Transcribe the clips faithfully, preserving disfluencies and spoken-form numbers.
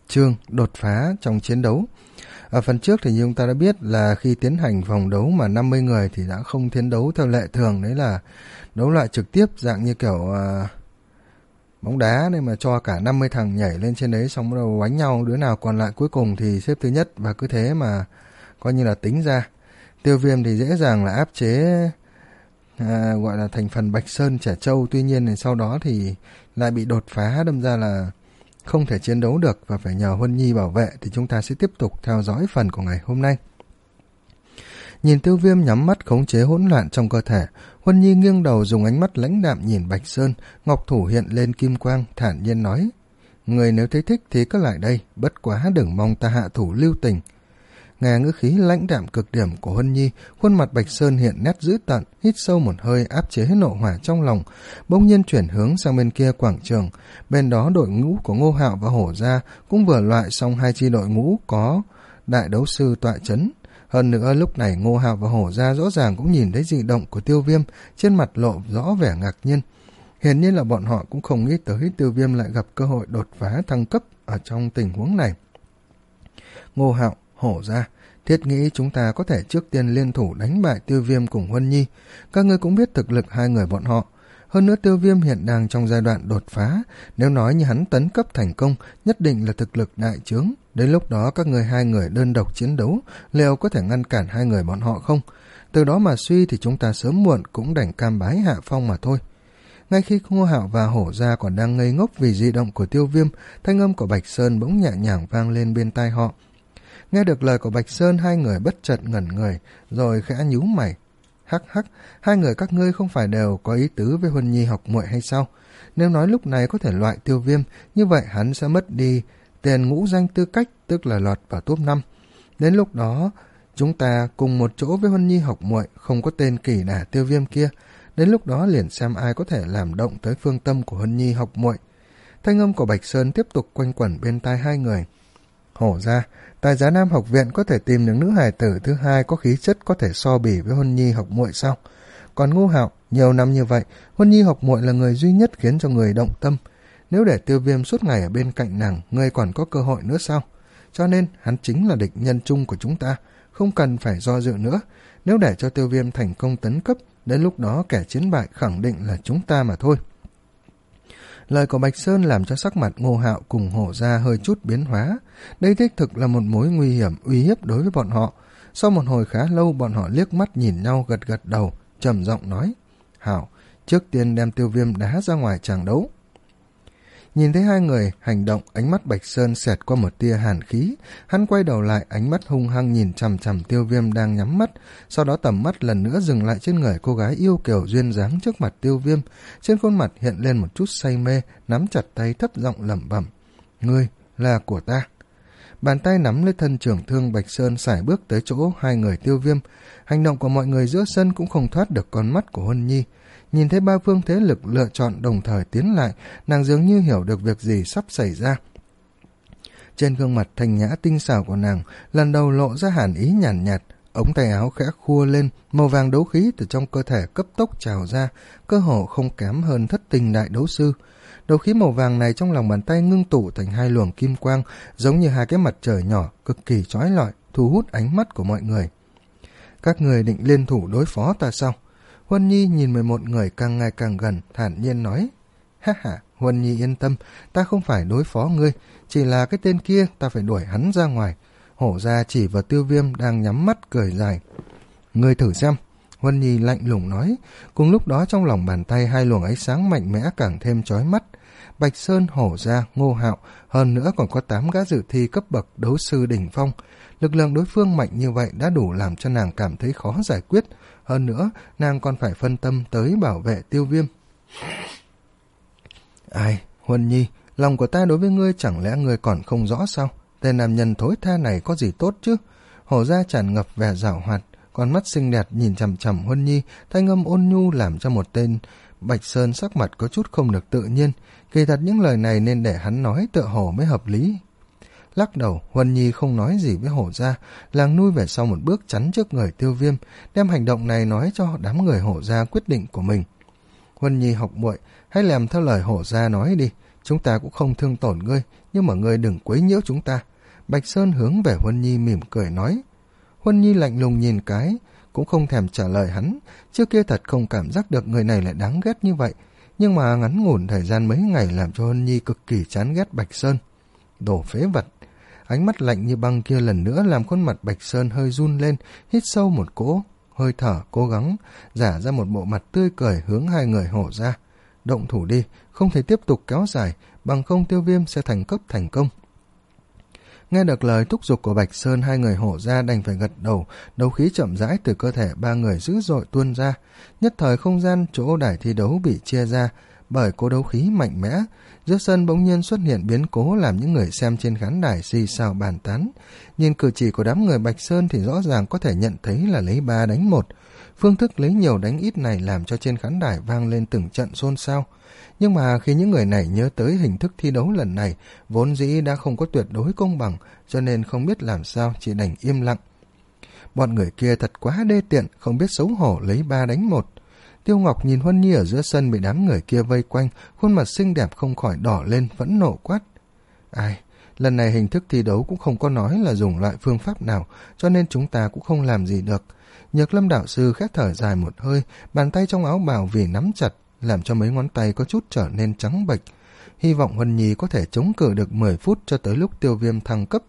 chương đột phá trong chiến đấu. Ở phần trước thì như chúng ta đã biết là khi tiến hành vòng đấu mà năm mươi người thì đã không chiến đấu theo lệ thường, đấy là đấu loại trực tiếp dạng như kiểu uh, bóng đá, nên mà cho cả năm mươi thằng nhảy lên trên đấy xong bắt đầu đánh nhau, đứa nào còn lại cuối cùng thì xếp thứ nhất, và cứ thế mà coi như là tính ra. Tiêu Viêm thì dễ dàng là áp chế à, gọi là thành phần Bạch Sơn Trẻ Trâu, tuy nhiên thì sau đó thì lại bị đột phá, đâm ra là không thể chiến đấu được và phải nhờ Huân Nhi bảo vệ. Thì chúng ta sẽ tiếp tục theo dõi phần của ngày hôm nay. Nhìn Tiêu Viêm nhắm mắt khống chế hỗn loạn trong cơ thể, Huân Nhi nghiêng đầu dùng ánh mắt lãnh đạm nhìn Bạch Sơn, ngọc thủ hiện lên kim quang, thản nhiên nói: người nếu thấy thích thì cứ lại đây, bất quá đừng mong ta hạ thủ lưu tình. Nghe ngữ khí lãnh đạm cực điểm của Huân Nhi, khuôn mặt Bạch Sơn hiện nét dữ tợn, hít sâu một hơi áp chế nộ hỏa trong lòng, bỗng nhiên chuyển hướng sang bên kia quảng trường. Bên đó đội ngũ của Ngô Hạo và Hổ Gia cũng vừa loại xong hai chi đội ngũ có đại đấu sư tọa chấn. Hơn nữa lúc này Ngô Hạo và Hổ Gia rõ ràng cũng nhìn thấy dị động của Tiêu Viêm, trên mặt lộ rõ vẻ ngạc nhiên. Hiển nhiên là bọn họ cũng không nghĩ tới Tiêu Viêm lại gặp cơ hội đột phá thăng cấp ở trong tình huống này. Ngô Hạo, Hổ Gia, thiết nghĩ chúng ta có thể trước tiên liên thủ đánh bại Tiêu Viêm cùng Huân Nhi. Các ngươi cũng biết thực lực hai người bọn họ. Hơn nữa Tiêu Viêm hiện đang trong giai đoạn đột phá, nếu nói như hắn tấn cấp thành công, nhất định là thực lực đại trướng. Đến lúc đó các ngươi hai người đơn độc chiến đấu, liệu có thể ngăn cản hai người bọn họ không? Từ đó mà suy thì chúng ta sớm muộn cũng đành cam bái hạ phong mà thôi. Ngay khi Ngô Hạo và Hổ Gia còn đang ngây ngốc vì di động của Tiêu Viêm, thanh âm của Bạch Sơn bỗng nhẹ nhàng vang lên bên tai họ. Nghe được lời của Bạch Sơn, hai người bất chợt ngẩn người, rồi khẽ nhíu mày. Hắc hắc, hai người các ngươi không phải đều có ý tứ với Huân Nhi học muội hay sao? Nếu nói lúc này có thể loại Tiêu Viêm, như vậy hắn sẽ mất đi tiền ngũ danh tư cách, tức là lọt vào top năm. Đến lúc đó, chúng ta cùng một chỗ với Huân Nhi học muội, không có tên kỳ đả Tiêu Viêm kia. Đến lúc đó liền xem ai có thể làm động tới phương tâm của Huân Nhi học muội. Thanh âm của Bạch Sơn tiếp tục quanh quẩn bên tai hai người. Hổ Gia, tại Giá Nam học viện có thể tìm được nữ hài tử thứ hai có khí chất có thể so bì với Huân Nhi học muội sao? Còn Ngô Hạo, nhiều năm như vậy, Huân Nhi học muội là người duy nhất khiến cho người động tâm. Nếu để Tiêu Viêm suốt ngày ở bên cạnh nàng, người còn có cơ hội nữa sao? Cho nên hắn chính là địch nhân chung của chúng ta, không cần phải do dự nữa. Nếu để cho Tiêu Viêm thành công tấn cấp, đến lúc đó kẻ chiến bại khẳng định là chúng ta mà thôi. Lời của Bạch Sơn làm cho sắc mặt Ngô Hạo cùng Hổ Gia hơi chút biến hóa. Đây đích thực là một mối nguy hiểm uy hiếp đối với bọn họ. Sau một hồi khá lâu, bọn họ liếc mắt nhìn nhau, gật gật đầu, trầm giọng nói: hảo, trước tiên đem Tiêu Viêm đá ra ngoài tràng đấu. Nhìn thấy hai người hành động, ánh mắt Bạch Sơn xẹt qua một tia hàn khí. Hắn quay đầu lại, ánh mắt hung hăng nhìn chằm chằm Tiêu Viêm đang nhắm mắt. Sau đó tầm mắt lần nữa dừng lại trên người cô gái yêu kiều duyên dáng trước mặt Tiêu Viêm. Trên khuôn mặt hiện lên một chút say mê, nắm chặt tay thấp giọng lẩm bẩm: ngươi là của ta. Bàn tay nắm lấy thân trưởng thương, Bạch Sơn sải bước tới chỗ hai người Tiêu Viêm. Hành động của mọi người giữa sân cũng không thoát được con mắt của Huân Nhi. Nhìn thấy ba phương thế lực lựa chọn đồng thời tiến lại, nàng dường như hiểu được việc gì sắp xảy ra. Trên gương mặt thanh nhã tinh xảo của nàng lần đầu lộ ra hàn ý nhàn nhạt, nhạt, ống tay áo khẽ khua lên, màu vàng đấu khí từ trong cơ thể cấp tốc trào ra, cơ hồ không kém hơn thất tình đại đấu sư. Đấu khí màu vàng này trong lòng bàn tay ngưng tụ thành hai luồng kim quang, giống như hai cái mặt trời nhỏ, cực kỳ chói lọi, thu hút ánh mắt của mọi người. Các người định liên thủ đối phó ta sao? Huân Nhi nhìn mười một người càng ngày càng gần, thản nhiên nói: ha ha, Huân Nhi yên tâm, ta không phải đối phó ngươi, chỉ là cái tên kia ta phải đuổi hắn ra ngoài. Hổ Gia chỉ vào Tiêu Viêm đang nhắm mắt cười dài. Ngươi thử xem, Huân Nhi lạnh lùng nói. Cùng lúc đó trong lòng bàn tay hai luồng ánh sáng mạnh mẽ càng thêm chói mắt. Bạch Sơn, Hổ Gia, Ngô Hạo, hơn nữa còn có tám gã dự thi cấp bậc đấu sư đỉnh phong. Lực lượng đối phương mạnh như vậy đã đủ làm cho nàng cảm thấy khó giải quyết. Hơn nữa, nàng còn phải phân tâm tới bảo vệ Tiêu Viêm. Ai, Huân Nhi, lòng của ta đối với ngươi chẳng lẽ ngươi còn không rõ sao? Tên nam nhân thối tha này có gì tốt chứ? Hổ Gia tràn ngập vẻ giảo hoạt, con mắt xinh đẹp nhìn chằm chằm Huân Nhi, thanh âm ôn nhu làm cho một tên Bạch Sơn sắc mặt có chút không được tự nhiên. Kỳ thật những lời này nên để hắn nói tựa hồ mới hợp lý. Lắc đầu, Huân Nhi không nói gì với Hổ Gia, làng nuôi về sau một bước chắn trước người Tiêu Viêm, đem hành động này nói cho đám người Hổ Gia quyết định của mình. Huân Nhi học muội, hãy làm theo lời Hổ Gia nói đi, chúng ta cũng không thương tổn ngươi, nhưng mà ngươi đừng quấy nhiễu chúng ta. Bạch Sơn hướng về Huân Nhi mỉm cười nói. Huân Nhi lạnh lùng nhìn cái, cũng không thèm trả lời hắn. Trước kia thật không cảm giác được người này lại đáng ghét như vậy, nhưng mà ngắn ngủn thời gian mấy ngày làm cho Huân Nhi cực kỳ chán ghét Bạch Sơn. Đồ phế vật. Ánh mắt lạnh như băng kia lần nữa làm khuôn mặt Bạch Sơn hơi run lên, hít sâu một cỗ hơi thở, cố gắng giả ra một bộ mặt tươi cười hướng hai người Hổ ra. Động thủ đi, không thể tiếp tục kéo dài, bằng không Tiêu Viêm sẽ thành cấp thành công. Nghe được lời thúc giục của Bạch Sơn, hai người Hổ ra đành phải gật đầu, đấu khí chậm rãi từ cơ thể ba người dữ dội tuôn ra. Nhất thời không gian chỗ đài thi đấu bị chia ra bởi cố đấu khí mạnh mẽ. Giữa sân bỗng nhiên xuất hiện biến cố làm những người xem trên khán đài xì xào bàn tán. Nhìn cử chỉ của đám người Bạch Sơn thì rõ ràng có thể nhận thấy là lấy ba đánh một. Phương thức lấy nhiều đánh ít này làm cho trên khán đài vang lên từng trận xôn xao. Nhưng mà khi những người này nhớ tới hình thức thi đấu lần này vốn dĩ đã không có tuyệt đối công bằng, cho nên không biết làm sao, chỉ đành im lặng. Bọn người kia thật quá đê tiện, không biết xấu hổ lấy ba đánh một. Tiêu Ngọc nhìn Huân Nhi ở giữa sân bị đám người kia vây quanh, khuôn mặt xinh đẹp không khỏi đỏ lên, phẫn nộ quát. Ai, lần này hình thức thi đấu cũng không có nói là dùng loại phương pháp nào, cho nên chúng ta cũng không làm gì được. Nhược Lâm đạo sư khẽ thở dài một hơi, bàn tay trong áo bào vì nắm chặt, làm cho mấy ngón tay có chút trở nên trắng bệch. Hy vọng Huân Nhi có thể chống cự được mười phút cho tới lúc Tiêu Viêm thăng cấp.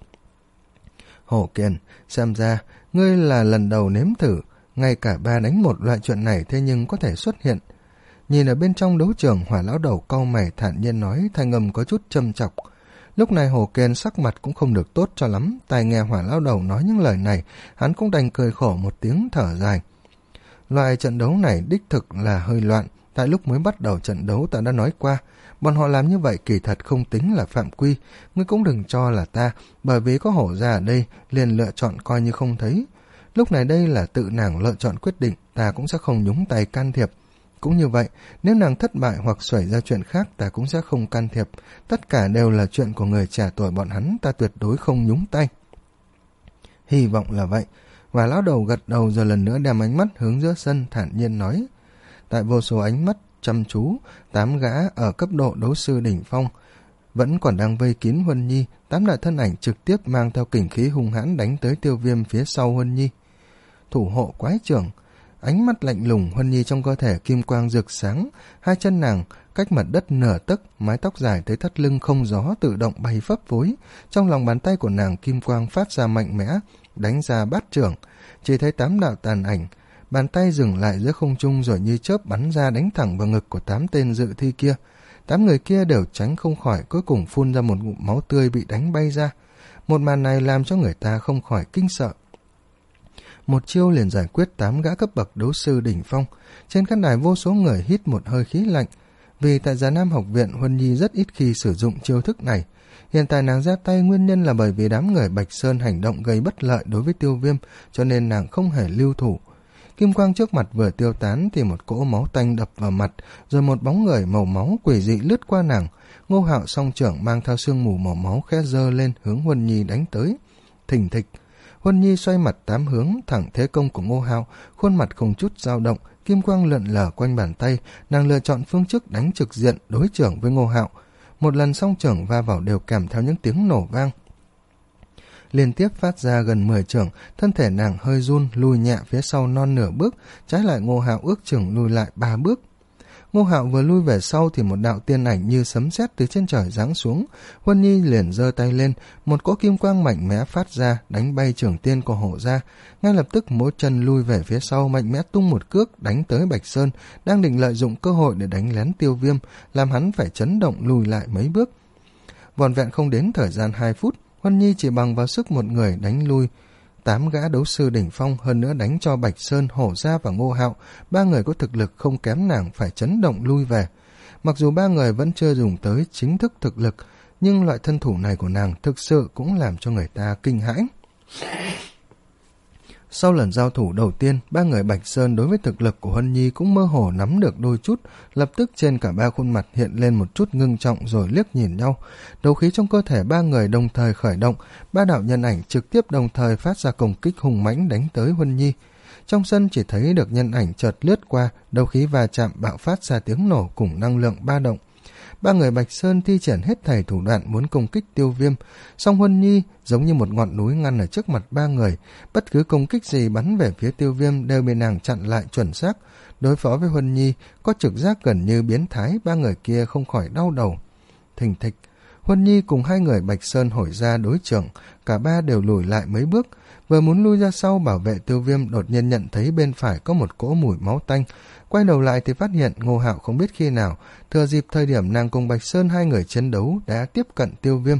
Hổ Kiền, xem ra, ngươi là lần đầu nếm thử, ngay cả ba đánh một loại chuyện này thế nhưng có thể xuất hiện. Nhìn ở bên trong đấu trường, Hỏa lão đầu cau mày thản nhiên nói, thanh âm có chút châm chọc. Lúc này Hổ Kiền sắc mặt cũng không được tốt cho lắm, tai nghe Hỏa lão đầu nói những lời này, hắn cũng đành cười khổ một tiếng thở dài. Loại trận đấu này đích thực là hơi loạn, tại lúc mới bắt đầu trận đấu ta đã nói qua, bọn họ làm như vậy kỳ thật không tính là phạm quy, ngươi cũng đừng cho là ta, bởi vì có Hổ ra ở đây liền lựa chọn coi như không thấy. Lúc này đây là tự nàng lựa chọn quyết định, ta cũng sẽ không nhúng tay can thiệp. Cũng như vậy, nếu nàng thất bại hoặc xảy ra chuyện khác ta cũng sẽ không can thiệp, tất cả đều là chuyện của người trẻ tuổi bọn hắn, ta tuyệt đối không nhúng tay. Hy vọng là vậy. Và lão đầu gật đầu rồi lần nữa đem ánh mắt hướng giữa sân thản nhiên nói. Tại vô số ánh mắt chăm chú, tám gã ở cấp độ đấu sư đỉnh phong vẫn còn đang vây kín Huân Nhi, tám đại thân ảnh trực tiếp mang theo kình khí hung hãn đánh tới Tiêu Viêm phía sau Huân Nhi. Thủ hộ quái trưởng, ánh mắt lạnh lùng, Huân Nhi trong cơ thể kim quang rực sáng, hai chân nàng cách mặt đất nửa tấc, mái tóc dài tới thắt lưng không gió tự động bay phấp phới, trong lòng bàn tay của nàng kim quang phát ra mạnh mẽ, đánh ra bát trưởng, chỉ thấy tám đạo tàn ảnh, bàn tay dừng lại giữa không trung rồi như chớp bắn ra đánh thẳng vào ngực của tám tên dự thi kia. Tám người kia đều tránh không khỏi, cuối cùng phun ra một ngụm máu tươi bị đánh bay ra. Một màn này làm cho người ta không khỏi kinh sợ. Một chiêu liền giải quyết tám gã cấp bậc đấu sư đỉnh phong. Trên khán đài vô số người hít một hơi khí lạnh, vì tại Già Nam học viện Huân Nhi rất ít khi sử dụng chiêu thức này. Hiện tại nàng ra tay nguyên nhân là bởi vì đám người Bạch Sơn hành động gây bất lợi đối với Tiêu Viêm, cho nên nàng không hề lưu thủ. Kim quang trước mặt vừa tiêu tán thì một cỗ máu tanh đập vào mặt, rồi một bóng người màu máu quỷ dị lướt qua nàng. Ngô Hạo song trưởng mang theo sương mù màu máu khẽ giơ lên hướng Huân Nhi đánh tới. Thình thịch, Huân Nhi xoay mặt tám hướng thẳng thế công của Ngô Hạo, khuôn mặt không chút dao động, kim quang lượn lờ quanh bàn tay, nàng lựa chọn phương thức đánh trực diện đối trưởng với Ngô Hạo. Một lần song trưởng va vào đều kèm theo những tiếng nổ vang. Liên tiếp phát ra gần mười chưởng, thân thể nàng hơi run lùi nhẹ phía sau non nửa bước, trái lại Ngô Hạo ước chừng lùi lại ba bước. Ngô Hạo vừa lui về sau thì một đạo tiên ảnh như sấm sét từ trên trời giáng xuống. Huân Nhi liền giơ tay lên, một cỗ kim quang mạnh mẽ phát ra, đánh bay trưởng tiên của Hổ ra. Ngay lập tức mỗi chân lui về phía sau, mạnh mẽ tung một cước đánh tới Bạch Sơn, đang định lợi dụng cơ hội để đánh lén Tiêu Viêm, làm hắn phải chấn động lùi lại mấy bước. Vòn vẹn không đến thời gian hai phút, Huân Nhi chỉ bằng vào sức một người đánh lui tám gã đấu sư đỉnh phong, hơn nữa đánh cho Bạch Sơn, Hổ Gia và Ngô Hạo, ba người có thực lực không kém nàng phải chấn động lui về. Mặc dù ba người vẫn chưa dùng tới chính thức thực lực, nhưng loại thân thủ này của nàng thực sự cũng làm cho người ta kinh hãi. Sau lần giao thủ đầu tiên, ba người Bạch Sơn đối với thực lực của Huân Nhi cũng mơ hồ nắm được đôi chút, lập tức trên cả ba khuôn mặt hiện lên một chút ngưng trọng rồi liếc nhìn nhau. Đấu khí trong cơ thể ba người đồng thời khởi động, ba đạo nhân ảnh trực tiếp đồng thời phát ra công kích hùng mãnh đánh tới Huân Nhi. Trong sân chỉ thấy được nhân ảnh chợt lướt qua, đấu khí va chạm bạo phát ra tiếng nổ cùng năng lượng ba động. ba người Bạch Sơn thi triển hết thảy thủ đoạn muốn công kích Tiêu Viêm, song Huân Nhi giống như một ngọn núi ngăn ở trước mặt ba người, bất cứ công kích gì bắn về phía Tiêu Viêm đều bị nàng chặn lại chuẩn xác. Đối phó với Huân Nhi có trực giác gần như biến thái, ba người kia không khỏi đau đầu. Thình thịch, Huân Nhi cùng hai người Bạch Sơn hồi ra đối chưởng, cả ba đều lùi lại mấy bước, vừa muốn lui ra sau bảo vệ Tiêu Viêm, đột nhiên nhận thấy bên phải có một cỗ mùi máu tanh. Quay đầu lại thì phát hiện Ngô Hạo không biết khi nào thừa dịp thời điểm nàng cùng Bạch Sơn hai người chiến đấu đã tiếp cận Tiêu Viêm.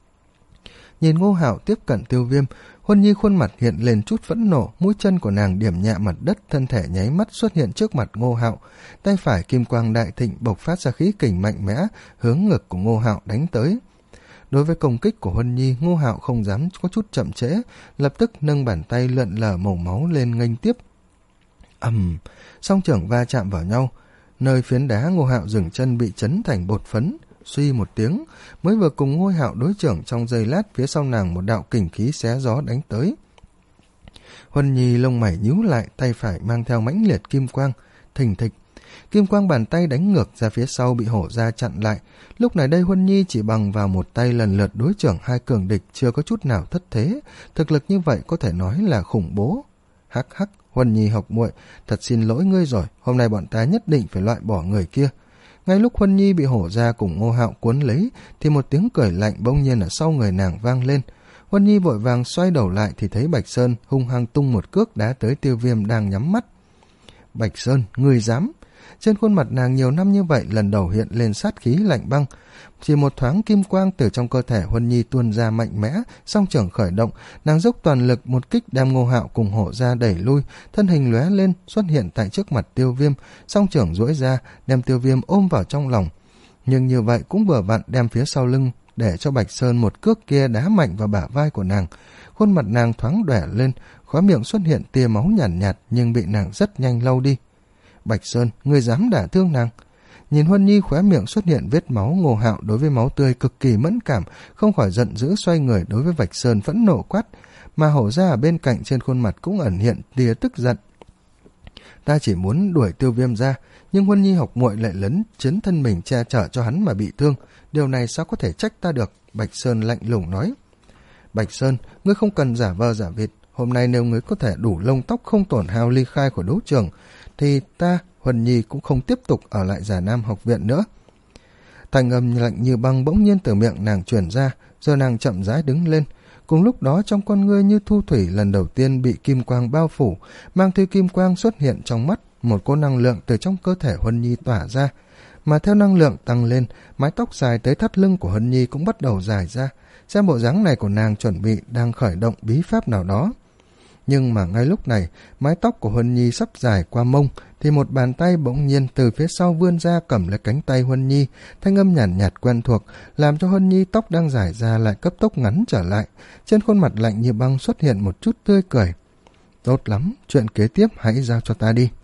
Nhìn Ngô Hạo tiếp cận Tiêu Viêm, Huân Nhi khuôn mặt hiện lên chút phẫn nộ, mũi chân của nàng điểm nhẹ mặt đất, thân thể nháy mắt xuất hiện trước mặt Ngô Hạo, tay phải kim quang đại thịnh bộc phát ra khí kình mạnh mẽ hướng ngực của Ngô Hạo đánh tới. Đối với công kích của Huân Nhi, Ngô Hạo không dám có chút chậm trễ, lập tức nâng bàn tay lượn lờ màu máu lên nghênh tiếp. ầm, um, song trưởng va chạm vào nhau, nơi phiến đá Ngô Hạo dừng chân bị chấn thành bột phấn. Suy một tiếng, mới vừa cùng Ngô Hạo đối trưởng trong giây lát, phía sau nàng một đạo kình khí xé gió đánh tới. Huân Nhi lông mày nhíu lại, tay phải mang theo mãnh liệt kim quang, thình thịch. Kim quang bàn tay đánh ngược ra phía sau bị hổ ra chặn lại. Lúc này đây Huân Nhi chỉ bằng vào một tay lần lượt đối trưởng hai cường địch, chưa có chút nào thất thế. Thực lực như vậy có thể nói là khủng bố. Hắc hắc, Huân Nhi học muội, thật xin lỗi ngươi rồi, hôm nay bọn ta nhất định phải loại bỏ người kia. Ngay lúc Huân Nhi bị hổ ra cùng Ngô Hạo cuốn lấy, thì một tiếng cười lạnh bỗng nhiên ở sau người nàng vang lên. Huân Nhi vội vàng xoay đầu lại thì thấy Bạch Sơn hung hăng tung một cước đá tới Tiêu Viêm đang nhắm mắt. Bạch Sơn, ngươi dám? Trên khuôn mặt nàng nhiều năm như vậy lần đầu hiện lên sát khí lạnh băng. Chỉ một thoáng kim quang từ trong cơ thể Huân Nhi tuôn ra mạnh mẽ, song trưởng khởi động, nàng dốc toàn lực một kích đem Ngô Hạo cùng hổ ra đẩy lui, thân hình lóe lên xuất hiện tại trước mặt Tiêu Viêm, song trưởng duỗi ra đem Tiêu Viêm ôm vào trong lòng. Nhưng như vậy cũng vừa vặn đem phía sau lưng để cho Bạch Sơn một cước kia đá mạnh vào bả vai của nàng. Khuôn mặt nàng thoáng đỏe lên, khóe miệng xuất hiện tia máu nhàn nhạt, nhạt nhưng bị nàng rất nhanh lau đi. Bạch Sơn, ngươi dám đả thương nàng? Nhìn Huân Nhi khóe miệng xuất hiện vết máu, Ngô Hạo đối với máu tươi cực kỳ mẫn cảm, không khỏi giận dữ xoay người đối với Bạch Sơn phẫn nộ quát, mà hổ ra ở bên cạnh trên khuôn mặt cũng ẩn hiện tia tức giận. Ta chỉ muốn đuổi Tiêu Viêm ra, nhưng Huân Nhi học muội lại lấn chấn thân mình che chở cho hắn mà bị thương, điều này sao có thể trách ta được? Bạch Sơn lạnh lùng nói. Bạch Sơn, ngươi không cần giả vờ giả vịt, hôm nay nếu ngươi có thể đủ lông tóc không tổn hao ly khai khỏi đấu trường, thì ta, Huân Nhi cũng không tiếp tục ở lại Già Nam học viện nữa. Thanh âm lạnh như băng bỗng nhiên từ miệng nàng truyền ra, rồi nàng chậm rãi đứng lên. Cùng lúc đó trong con ngươi như thu thủy lần đầu tiên bị kim quang bao phủ, mang theo kim quang xuất hiện trong mắt, một cỗ năng lượng từ trong cơ thể Huân Nhi tỏa ra. Mà theo năng lượng tăng lên, mái tóc dài tới thắt lưng của Huân Nhi cũng bắt đầu dài ra. Xem bộ dáng này của nàng chuẩn bị đang khởi động bí pháp nào đó. Nhưng mà ngay lúc này, mái tóc của Huân Nhi sắp dài qua mông, thì một bàn tay bỗng nhiên từ phía sau vươn ra cầm lấy cánh tay Huân Nhi, thanh âm nhàn nhạt, nhạt quen thuộc, làm cho Huân Nhi tóc đang dài ra lại cấp tốc ngắn trở lại. Trên khuôn mặt lạnh như băng xuất hiện một chút tươi cười. Tốt lắm, chuyện kế tiếp hãy giao cho ta đi.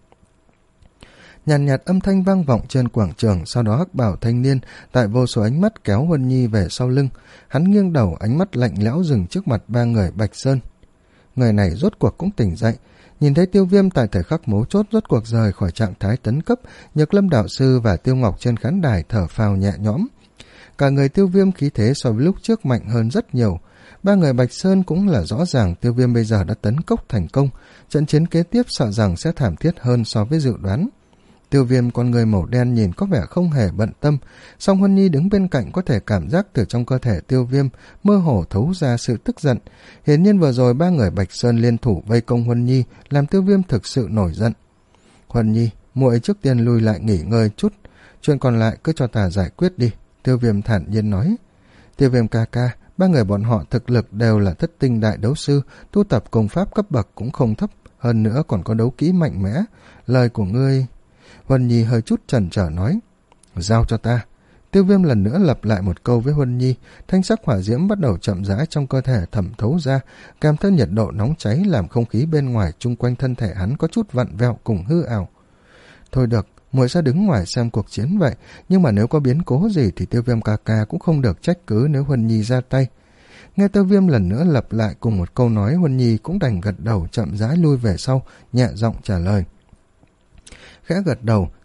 Nhàn nhạt, nhạt âm thanh vang vọng trên quảng trường, sau đó hắc bảo thanh niên tại vô số ánh mắt kéo Huân Nhi về sau lưng. Hắn nghiêng đầu, ánh mắt lạnh lẽo dừng trước mặt ba người Bạch Sơn. Người này rốt cuộc cũng tỉnh dậy, nhìn thấy Tiêu Viêm tại thời khắc mấu chốt rốt cuộc rời khỏi trạng thái tấn cấp, Nhược Lâm đạo sư và Tiêu Ngọc trên khán đài thở phào nhẹ nhõm. Cả người Tiêu Viêm khí thế so với lúc trước mạnh hơn rất nhiều. Ba người Bạch Sơn cũng là rõ ràng Tiêu Viêm bây giờ đã tấn cốc thành công, trận chiến kế tiếp sợ rằng sẽ thảm thiết hơn so với dự đoán. Tiêu Viêm con người màu đen nhìn có vẻ không hề bận tâm, song Huân Nhi đứng bên cạnh có thể cảm giác từ trong cơ thể Tiêu Viêm mơ hồ thấu ra sự tức giận. Hiển nhiên vừa rồi ba người Bạch Sơn liên thủ vây công Huân Nhi, làm Tiêu Viêm thực sự nổi giận. Huân Nhi, muội trước tiên lùi lại nghỉ ngơi chút, chuyện còn lại cứ cho ta giải quyết đi, Tiêu Viêm thản nhiên nói. Tiêu Viêm ca ca, ba người bọn họ thực lực đều là thất tinh đại đấu sư, tu tập công pháp cấp bậc cũng không thấp, hơn nữa còn có đấu kỹ mạnh mẽ. Lời của ngươi... Huân Nhi hơi chút chần chờ nói. Giao cho ta. Tiêu Viêm lần nữa lặp lại một câu với Huân Nhi, thanh sắc hỏa diễm bắt đầu chậm rãi trong cơ thể thẩm thấu ra, kèm theo nhiệt độ nóng cháy làm không khí bên ngoài chung quanh thân thể hắn có chút vặn vẹo cùng hư ảo. Thôi được, muội sẽ đứng ngoài xem cuộc chiến vậy, nhưng mà nếu có biến cố gì thì Tiêu Viêm ca ca cũng không được trách cứ nếu Huân Nhi ra tay. Nghe Tiêu Viêm lần nữa lặp lại cùng một câu nói, Huân Nhi cũng đành gật đầu chậm rãi lui về sau, nhẹ giọng trả lời. Khẽ gật đầu,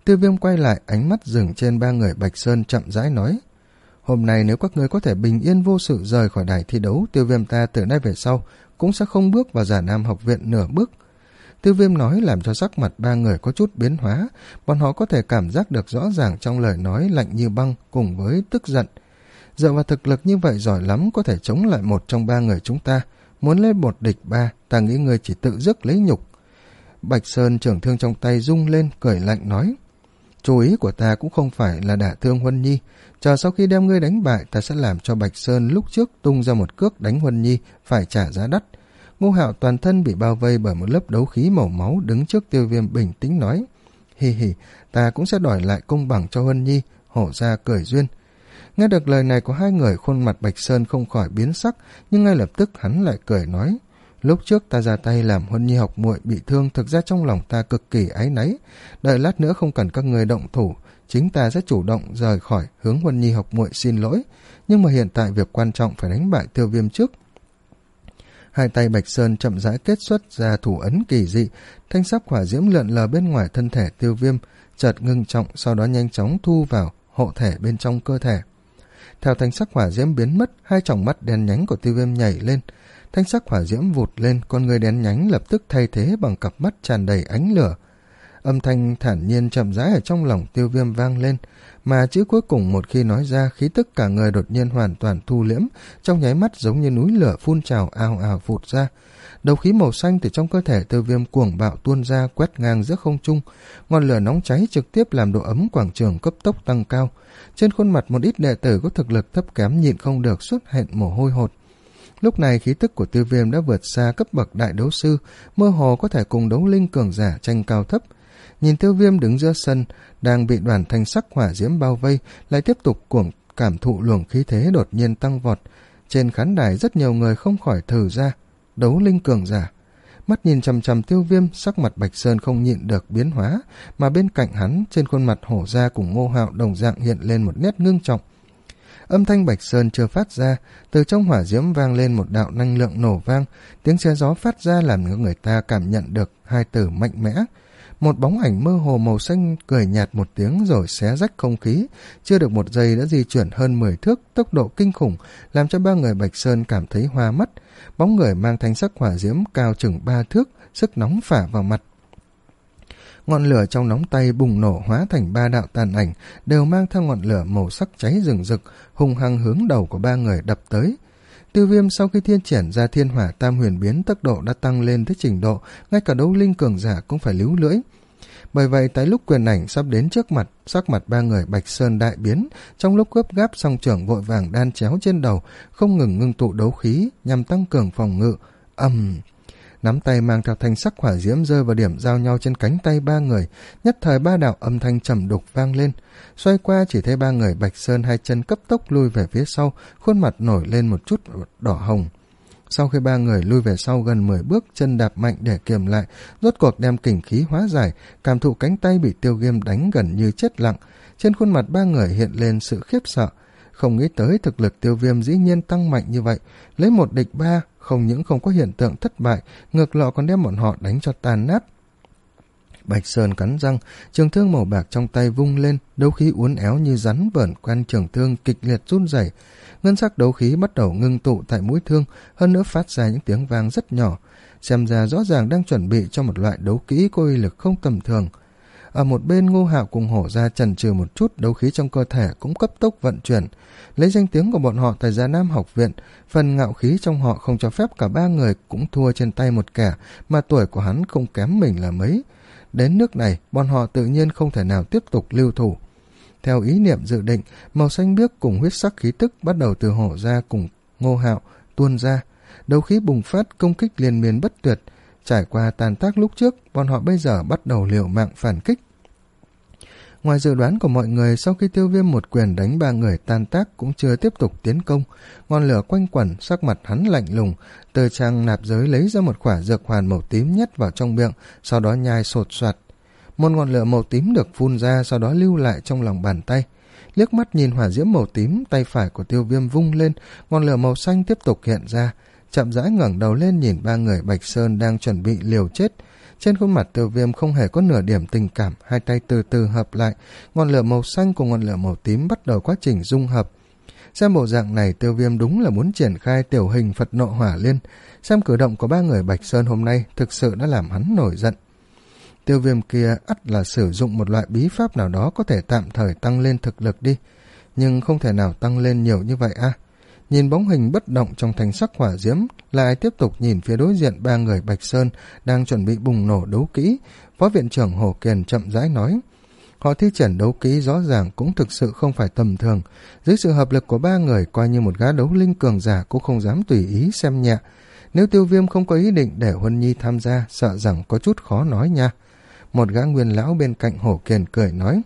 Tiêu Viêm quay lại, ánh mắt dừng trên ba người Bạch Sơn, chậm rãi nói: Hôm nay nếu các ngươi có thể bình yên vô sự rời khỏi đài thi đấu, Tiêu Viêm ta từ nay về sau cũng sẽ không bước vào Già Nam học viện nửa bước. Tiêu Viêm nói làm cho sắc mặt ba người có chút biến hóa, bọn họ có thể cảm giác được rõ ràng trong lời nói lạnh như băng cùng với tức giận. Dựa vào thực lực như vậy giỏi lắm, có thể chống lại một trong ba người chúng ta, muốn lên một địch ba, ta nghĩ ngươi chỉ tự dứt lấy nhục. Bạch Sơn trường thương trong tay rung lên, cười lạnh nói: Chú ý của ta cũng không phải là đả thương Huân Nhi, chờ sau khi đem ngươi đánh bại, ta sẽ làm cho Bạch Sơn lúc trước tung ra một cước đánh Huân Nhi phải trả giá đắt. Ngô Hạo toàn thân bị bao vây bởi một lớp đấu khí màu máu, đứng trước Tiêu Viêm bình tĩnh nói: Hì hì, ta cũng sẽ đòi lại công bằng cho Huân Nhi. Hổ ra cười duyên. Nghe được lời này của hai người, khuôn mặt Bạch Sơn không khỏi biến sắc, nhưng ngay lập tức hắn lại cười nói: Lúc trước ta ra tay làm Huân Nhi học muội bị thương, thực ra trong lòng ta cực kỳ áy náy. Đợi lát nữa không cần các người động thủ, chính ta sẽ chủ động rời khỏi, hướng Huân Nhi học muội xin lỗi. Nhưng mà hiện tại việc quan trọng phải đánh bại Tiêu Viêm trước. Hai tay Bạch Sơn chậm rãi kết xuất ra thủ ấn kỳ dị, thanh sắc hỏa diễm lượn lờ bên ngoài thân thể Tiêu Viêm, chợt ngưng trọng, sau đó nhanh chóng thu vào hộ thể bên trong cơ thể. Theo thanh sắc hỏa diễm biến mất, hai tròng mắt đen nhánh của Tiêu Viêm nhảy lên. Thanh sắc hỏa diễm vụt lên, con người đen nhánh lập tức thay thế bằng cặp mắt tràn đầy ánh lửa. Âm thanh thản nhiên chậm rãi ở trong lòng Tiêu Viêm vang lên, mà chữ cuối cùng một khi nói ra, khí tức cả người đột nhiên hoàn toàn thu liễm, trong nháy mắt giống như núi lửa phun trào ào ào phụt ra. Đầu khí màu xanh từ trong cơ thể Tiêu Viêm cuồng bạo tuôn ra, quét ngang giữa không trung, ngọn lửa nóng cháy trực tiếp làm độ ấm quảng trường cấp tốc tăng cao. Trên khuôn mặt một ít đệ tử có thực lực thấp kém nhịn không được xuất hiện mồ hôi hột. Lúc này khí tức của Tiêu Viêm đã vượt xa cấp bậc đại đấu sư, mơ hồ có thể cùng đấu linh cường giả tranh cao thấp. Nhìn Tiêu Viêm đứng giữa sân, đang bị đoàn thanh sắc hỏa diễm bao vây, lại tiếp tục cuồng cảm thụ luồng khí thế đột nhiên tăng vọt. Trên khán đài rất nhiều người không khỏi thử ra, đấu linh cường giả. Mắt nhìn chằm chằm Tiêu Viêm, sắc mặt Bạch Sơn không nhịn được biến hóa, mà bên cạnh hắn, trên khuôn mặt Hổ Gia cùng Ngô Hạo đồng dạng hiện lên một nét ngưng trọng. Âm thanh Bạch Sơn chưa phát ra, từ trong hỏa diễm vang lên một đạo năng lượng nổ vang, tiếng xe gió phát ra làm người ta cảm nhận được hai từ mạnh mẽ. Một bóng ảnh mơ hồ màu xanh cười nhạt một tiếng rồi xé rách không khí, chưa được một giây đã di chuyển hơn mười thước, tốc độ kinh khủng, làm cho ba người Bạch Sơn cảm thấy hoa mắt. Bóng người mang thanh sắc hỏa diễm cao chừng ba thước, sức nóng phả vào mặt. Ngọn lửa trong nóng tay bùng nổ hóa thành ba đạo tàn ảnh, đều mang theo ngọn lửa màu sắc cháy rừng rực, hung hăng hướng đầu của ba người đập tới. Tiêu Viêm sau khi thiên triển ra thiên hỏa tam huyền biến, tốc độ đã tăng lên tới trình độ ngay cả đấu linh cường giả cũng phải líu lưỡi. Bởi vậy tại lúc quyền ảnh sắp đến trước mặt, sắc mặt ba người Bạch Sơn đại biến, trong lúc gấp gáp song trưởng vội vàng đan chéo trên đầu, không ngừng ngưng tụ đấu khí nhằm tăng cường phòng ngự. Ầm, um, nắm tay mang theo thanh sắc hỏa diễm rơi vào điểm giao nhau trên cánh tay ba người, nhất thời ba đạo âm thanh trầm đục vang lên. Xoay qua chỉ thấy ba người Bạch Sơn hai chân cấp tốc lui về phía sau, khuôn mặt nổi lên một chút đỏ hồng. Sau khi ba người lui về sau gần mười bước, chân đạp mạnh để kiềm lại, rốt cuộc đem kình khí hóa giải, cảm thụ cánh tay bị Tiêu Viêm đánh gần như chết lặng. Trên khuôn mặt ba người hiện lên sự khiếp sợ, không nghĩ tới thực lực Tiêu Viêm dĩ nhiên tăng mạnh như vậy, lấy một địch ba, không những không có hiện tượng thất bại, ngược lại còn đem bọn họ đánh cho tan nát. Bạch Sơn cắn răng, trường thương màu bạc trong tay vung lên, đấu khí uốn éo như rắn vờn quanh trường thương kịch liệt run rẩy. Ngân sắc đấu khí bắt đầu ngưng tụ tại mũi thương, hơn nữa phát ra những tiếng vang rất nhỏ, xem ra rõ ràng đang chuẩn bị cho một loại đấu kỹ có uy lực không tầm thường. Ở một bên Ngô Hạo cùng Hổ Gia chần chừ một chút, đấu khí trong cơ thể cũng cấp tốc vận chuyển. Lấy danh tiếng của bọn họ tại Già Nam học viện, phần ngạo khí trong họ không cho phép cả ba người cũng thua trên tay một kẻ mà tuổi của hắn không kém mình là mấy. Đến nước này, bọn họ tự nhiên không thể nào tiếp tục lưu thủ. Theo ý niệm dự định, màu xanh biếc cùng huyết sắc khí tức bắt đầu từ Hổ Gia cùng Ngô Hạo tuôn ra. Đấu khí bùng phát, công kích liên miên bất tuyệt. Trải qua tàn tác lúc trước, bọn họ bây giờ bắt đầu liều mạng phản kích. Ngoài dự đoán của mọi người, sau khi Tiêu Viêm một quyền đánh ba người tan tác cũng chưa tiếp tục tiến công. Ngọn lửa quanh quẩn, sắc mặt hắn lạnh lùng, từ trang nạp giới lấy ra một quả dược hoàn màu tím nhét vào trong miệng, sau đó nhai sột soạt. Một ngọn lửa màu tím được phun ra, sau đó lưu lại trong lòng bàn tay. Liếc mắt nhìn hỏa diễm màu tím, tay phải của Tiêu Viêm vung lên, ngọn lửa màu xanh tiếp tục hiện ra. Chậm rãi ngẩng đầu lên nhìn ba người Bạch Sơn đang chuẩn bị liều chết. Trên khuôn mặt Tiêu Viêm không hề có nửa điểm tình cảm, hai tay từ từ hợp lại, ngọn lửa màu xanh cùng ngọn lửa màu tím bắt đầu quá trình dung hợp. Xem bộ dạng này, Tiêu Viêm đúng là muốn triển khai tiểu hình Phật nộ hỏa liên. Xem cử động của ba người Bạch Sơn hôm nay thực sự đã làm hắn nổi giận. Tiêu Viêm kia ắt là sử dụng một loại bí pháp nào đó có thể tạm thời tăng lên thực lực đi, nhưng không thể nào tăng lên nhiều như vậy a. À? Nhìn bóng hình bất động trong thanh sắc hỏa diễm, lại tiếp tục nhìn phía đối diện ba người Bạch Sơn đang chuẩn bị bùng nổ đấu kỹ. Phó viện trưởng Hồ Kiền chậm rãi nói, họ thi triển đấu kỹ rõ ràng cũng thực sự không phải tầm thường. Dưới sự hợp lực của ba người, coi như một gã đấu linh cường giả cũng không dám tùy ý xem nhẹ. Nếu Tiêu Viêm không có ý định để Huân Nhi tham gia, sợ rằng có chút khó nói nha. Một gã nguyên lão bên cạnh Hồ Kiền cười nói,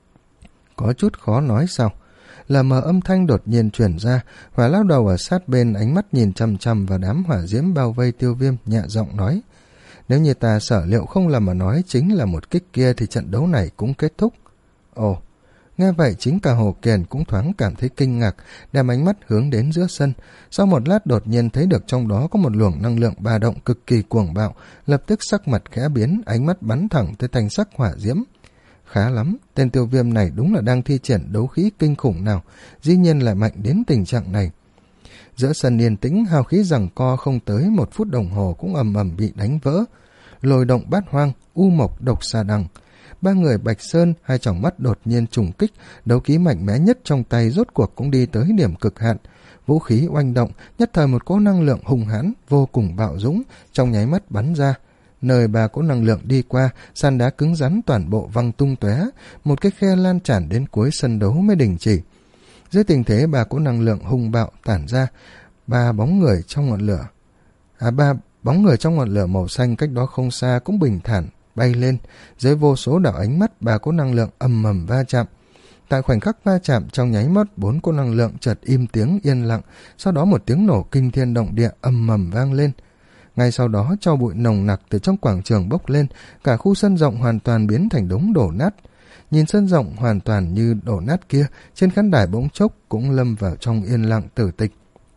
có chút khó nói sao? Là mờ âm thanh đột nhiên truyền ra, Hỏa lão đầu ở sát bên ánh mắt nhìn chằm chằm vào đám hỏa diễm bao vây Tiêu Viêm, nhẹ giọng nói, nếu như ta sở liệu không lầm mà nói chính là một kích kia thì trận đấu này cũng kết thúc. Ồ, nghe vậy chính cả Hồ Kiền cũng thoáng cảm thấy kinh ngạc, đem ánh mắt hướng đến giữa sân. Sau một lát đột nhiên thấy được trong đó có một luồng năng lượng ba động cực kỳ cuồng bạo, lập tức sắc mặt khẽ biến, ánh mắt bắn thẳng tới thanh sắc hỏa diễm. Khá lắm, tên Tiêu Viêm này đúng là đang thi triển đấu khí kinh khủng nào, dĩ nhiên lại mạnh đến tình trạng này. Giữa sân yên tĩnh, hào khí giằng co không tới một phút đồng hồ cũng ầm ầm bị đánh vỡ. Lôi động bát hoang, u mộc độc xà đằng. Ba người Bạch Sơn, hai tròng mắt đột nhiên trùng kích, đấu khí mạnh mẽ nhất trong tay rốt cuộc cũng đi tới điểm cực hạn. Vũ khí oanh động, nhất thời một cỗ năng lượng hùng hãn, vô cùng bạo dũng, trong nháy mắt bắn ra. Nơi ba cỗ năng lượng đi qua, sàn đá cứng rắn toàn bộ văng tung tóe, một cái khe lan tràn đến cuối sân đấu mới đình chỉ. Dưới tình thế ba cỗ năng lượng hung bạo tản ra, ba bóng người trong ngọn lửa, à ba bóng người trong ngọn lửa màu xanh cách đó không xa cũng bình thản bay lên, dưới vô số đạo ánh mắt ba cỗ năng lượng ầm ầm va chạm. Tại khoảnh khắc va chạm, trong nháy mắt bốn cỗ năng lượng chợt im tiếng yên lặng, sau đó một tiếng nổ kinh thiên động địa ầm ầm vang lên. Ngay sau đó tro bụi nồng nặc từ trong quảng trường bốc lên, cả khu sân rộng hoàn toàn biến thành đống đổ nát. Nhìn sân rộng hoàn toàn như đổ nát kia, trên khán đài bỗng chốc cũng lâm vào trong yên lặng tử tịch.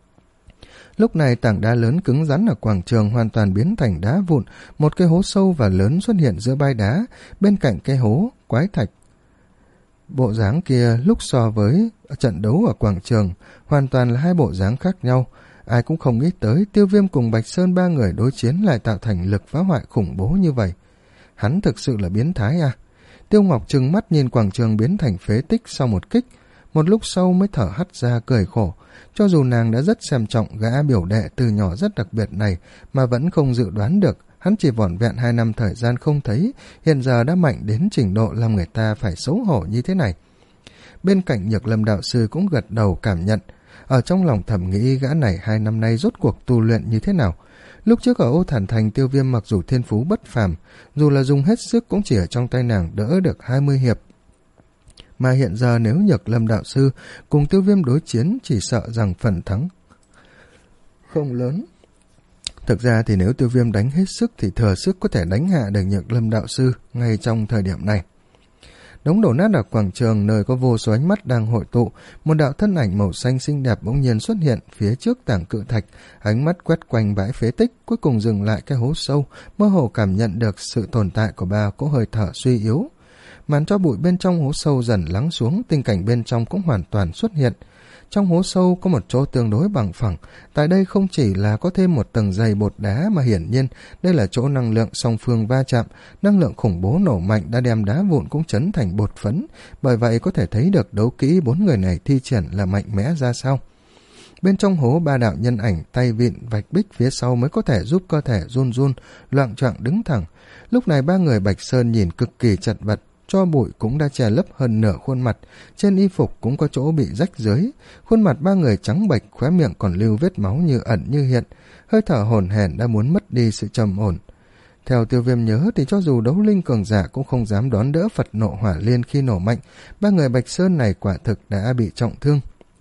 Lúc này tảng đá lớn cứng rắn ở quảng trường hoàn toàn biến thành đá vụn, một cái hố sâu và lớn xuất hiện giữa bãi đá, bên cạnh cái hố quái thạch. Bộ dáng kia lúc so với trận đấu ở quảng trường hoàn toàn là hai bộ dáng khác nhau. Ai cũng không nghĩ tới Tiêu Viêm cùng Bạch Sơn ba người đối chiến lại tạo thành lực phá hoại khủng bố như vậy. Hắn thực sự là biến thái à? Tiêu Ngọc trừng mắt nhìn quảng trường biến thành phế tích sau một kích, một lúc sau mới thở hắt ra cười khổ. Cho dù nàng đã rất xem trọng gã biểu đệ từ nhỏ rất đặc biệt này, mà vẫn không dự đoán được hắn chỉ vỏn vẹn hai năm thời gian không thấy, hiện giờ đã mạnh đến trình độ làm người ta phải xấu hổ như thế này. Bên cạnh Nhược Lâm đạo sư cũng gật đầu cảm nhận, ở trong lòng thầm nghĩ gã này hai năm nay rốt cuộc tu luyện như thế nào. Lúc trước ở Ô Thản Thành, Tiêu Viêm mặc dù thiên phú bất phàm, dù là dùng hết sức cũng chỉ ở trong tay nàng đỡ được hai mươi hiệp. Mà hiện giờ nếu Nhược Lâm đạo sư cùng Tiêu Viêm đối chiến, chỉ sợ rằng phần thắng không lớn. Thực ra thì nếu Tiêu Viêm đánh hết sức thì thừa sức có thể đánh hạ được Nhược Lâm đạo sư ngay trong thời điểm này. Đống đổ nát ở quảng trường, nơi có vô số ánh mắt đang hội tụ, một đạo thân ảnh màu xanh xinh đẹp bỗng nhiên xuất hiện phía trước tảng cự thạch, ánh mắt quét quanh bãi phế tích, cuối cùng dừng lại cái hố sâu, mơ hồ cảm nhận được sự tồn tại của ba cỗ hơi thở suy yếu. Màn tro bụi bên trong hố sâu dần lắng xuống, tình cảnh bên trong cũng hoàn toàn xuất hiện. Trong hố sâu có một chỗ tương đối bằng phẳng, tại đây không chỉ là có thêm một tầng dày bột đá mà hiển nhiên đây là chỗ năng lượng song phương va chạm, năng lượng khủng bố nổ mạnh đã đem đá vụn cũng chấn thành bột phấn, bởi vậy có thể thấy được đấu kỹ bốn người này thi triển là mạnh mẽ ra sao. Bên trong hố, ba đạo nhân ảnh tay vịn vạch bích phía sau mới có thể giúp cơ thể run run, loạng choạng đứng thẳng. Lúc này ba người Bạch Sơn nhìn cực kỳ chật vật, tro bụi cũng đã che lấp hơn nửa khuôn mặt, trên y phục cũng có chỗ bị rách rưới, khuôn mặt ba người trắng bệch, khóe miệng còn lưu vết máu như ẩn như hiện, hơi thở hổn hển đã muốn mất đi sự trầm ổn. Theo Tiêu Viêm nhớ thì cho dù đấu linh cường giả cũng không dám đón đỡ Phật nộ hỏa liên khi nổ mạnh, ba người Bạch Sơn này quả thực đã bị trọng thương.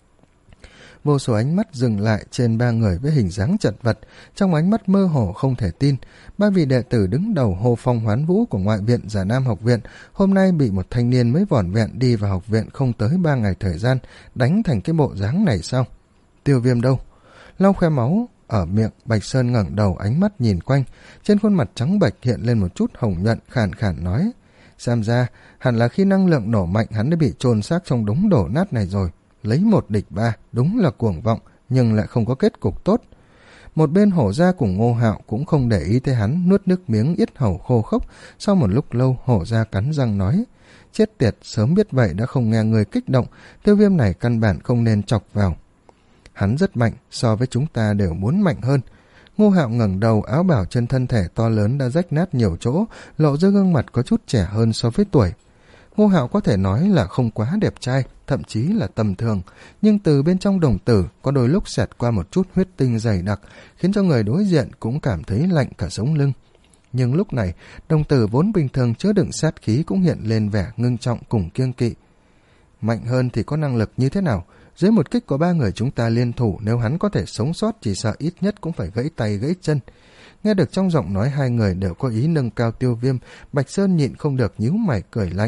Vô số ánh mắt dừng lại trên ba người với hình dáng chật vật, trong ánh mắt mơ hồ không thể tin. Ba vị đệ tử đứng đầu Hồ Phong Hoán Vũ của Ngoại viện Giả Nam học viện hôm nay bị một thanh niên mới vỏn vẹn đi vào học viện không tới ba ngày thời gian đánh thành cái bộ dáng này sao? Tiêu Viêm đâu? Lau khóe máu ở miệng. Bạch Sơn ngẩng đầu, ánh mắt nhìn quanh, trên khuôn mặt trắng bệch hiện lên một chút hồng nhuận, khàn khàn nói: xem ra hẳn là khi năng lượng nổ mạnh hắn đã bị chôn xác trong đống đổ nát này rồi. Lấy một địch ba, đúng là cuồng vọng, nhưng lại không có kết cục tốt. Một bên Hổ Gia cùng Ngô Hạo cũng không để ý tới hắn, nuốt nước miếng, yết hầu khô khốc. Sau một lúc lâu, Hổ Gia cắn răng nói: chết tiệt, sớm biết vậy đã không nghe người kích động, Tiêu Viêm này căn bản không nên chọc vào. Hắn rất mạnh, so với chúng ta đều muốn mạnh hơn. Ngô Hạo ngẩng đầu, áo bào trên thân thể to lớn đã rách nát nhiều chỗ, lộ ra gương mặt có chút trẻ hơn so với tuổi. Ngô Hạo có thể nói là không quá đẹp trai, thậm chí là tầm thường, nhưng từ bên trong đồng tử có đôi lúc xẹt qua một chút huyết tinh dày đặc, khiến cho người đối diện cũng cảm thấy lạnh cả sống lưng. Nhưng lúc này, đồng tử vốn bình thường chứa đựng sát khí cũng hiện lên vẻ ngưng trọng cùng kiêng kỵ. Mạnh hơn thì có năng lực như thế nào? Dưới một kích của ba người chúng ta liên thủ, nếu hắn có thể sống sót chỉ sợ ít nhất cũng phải gãy tay gãy chân. Nghe được trong giọng nói hai người đều có ý nâng cao Tiêu Viêm, Bạch Sơn nhịn không được nhíu mày cười lạnh.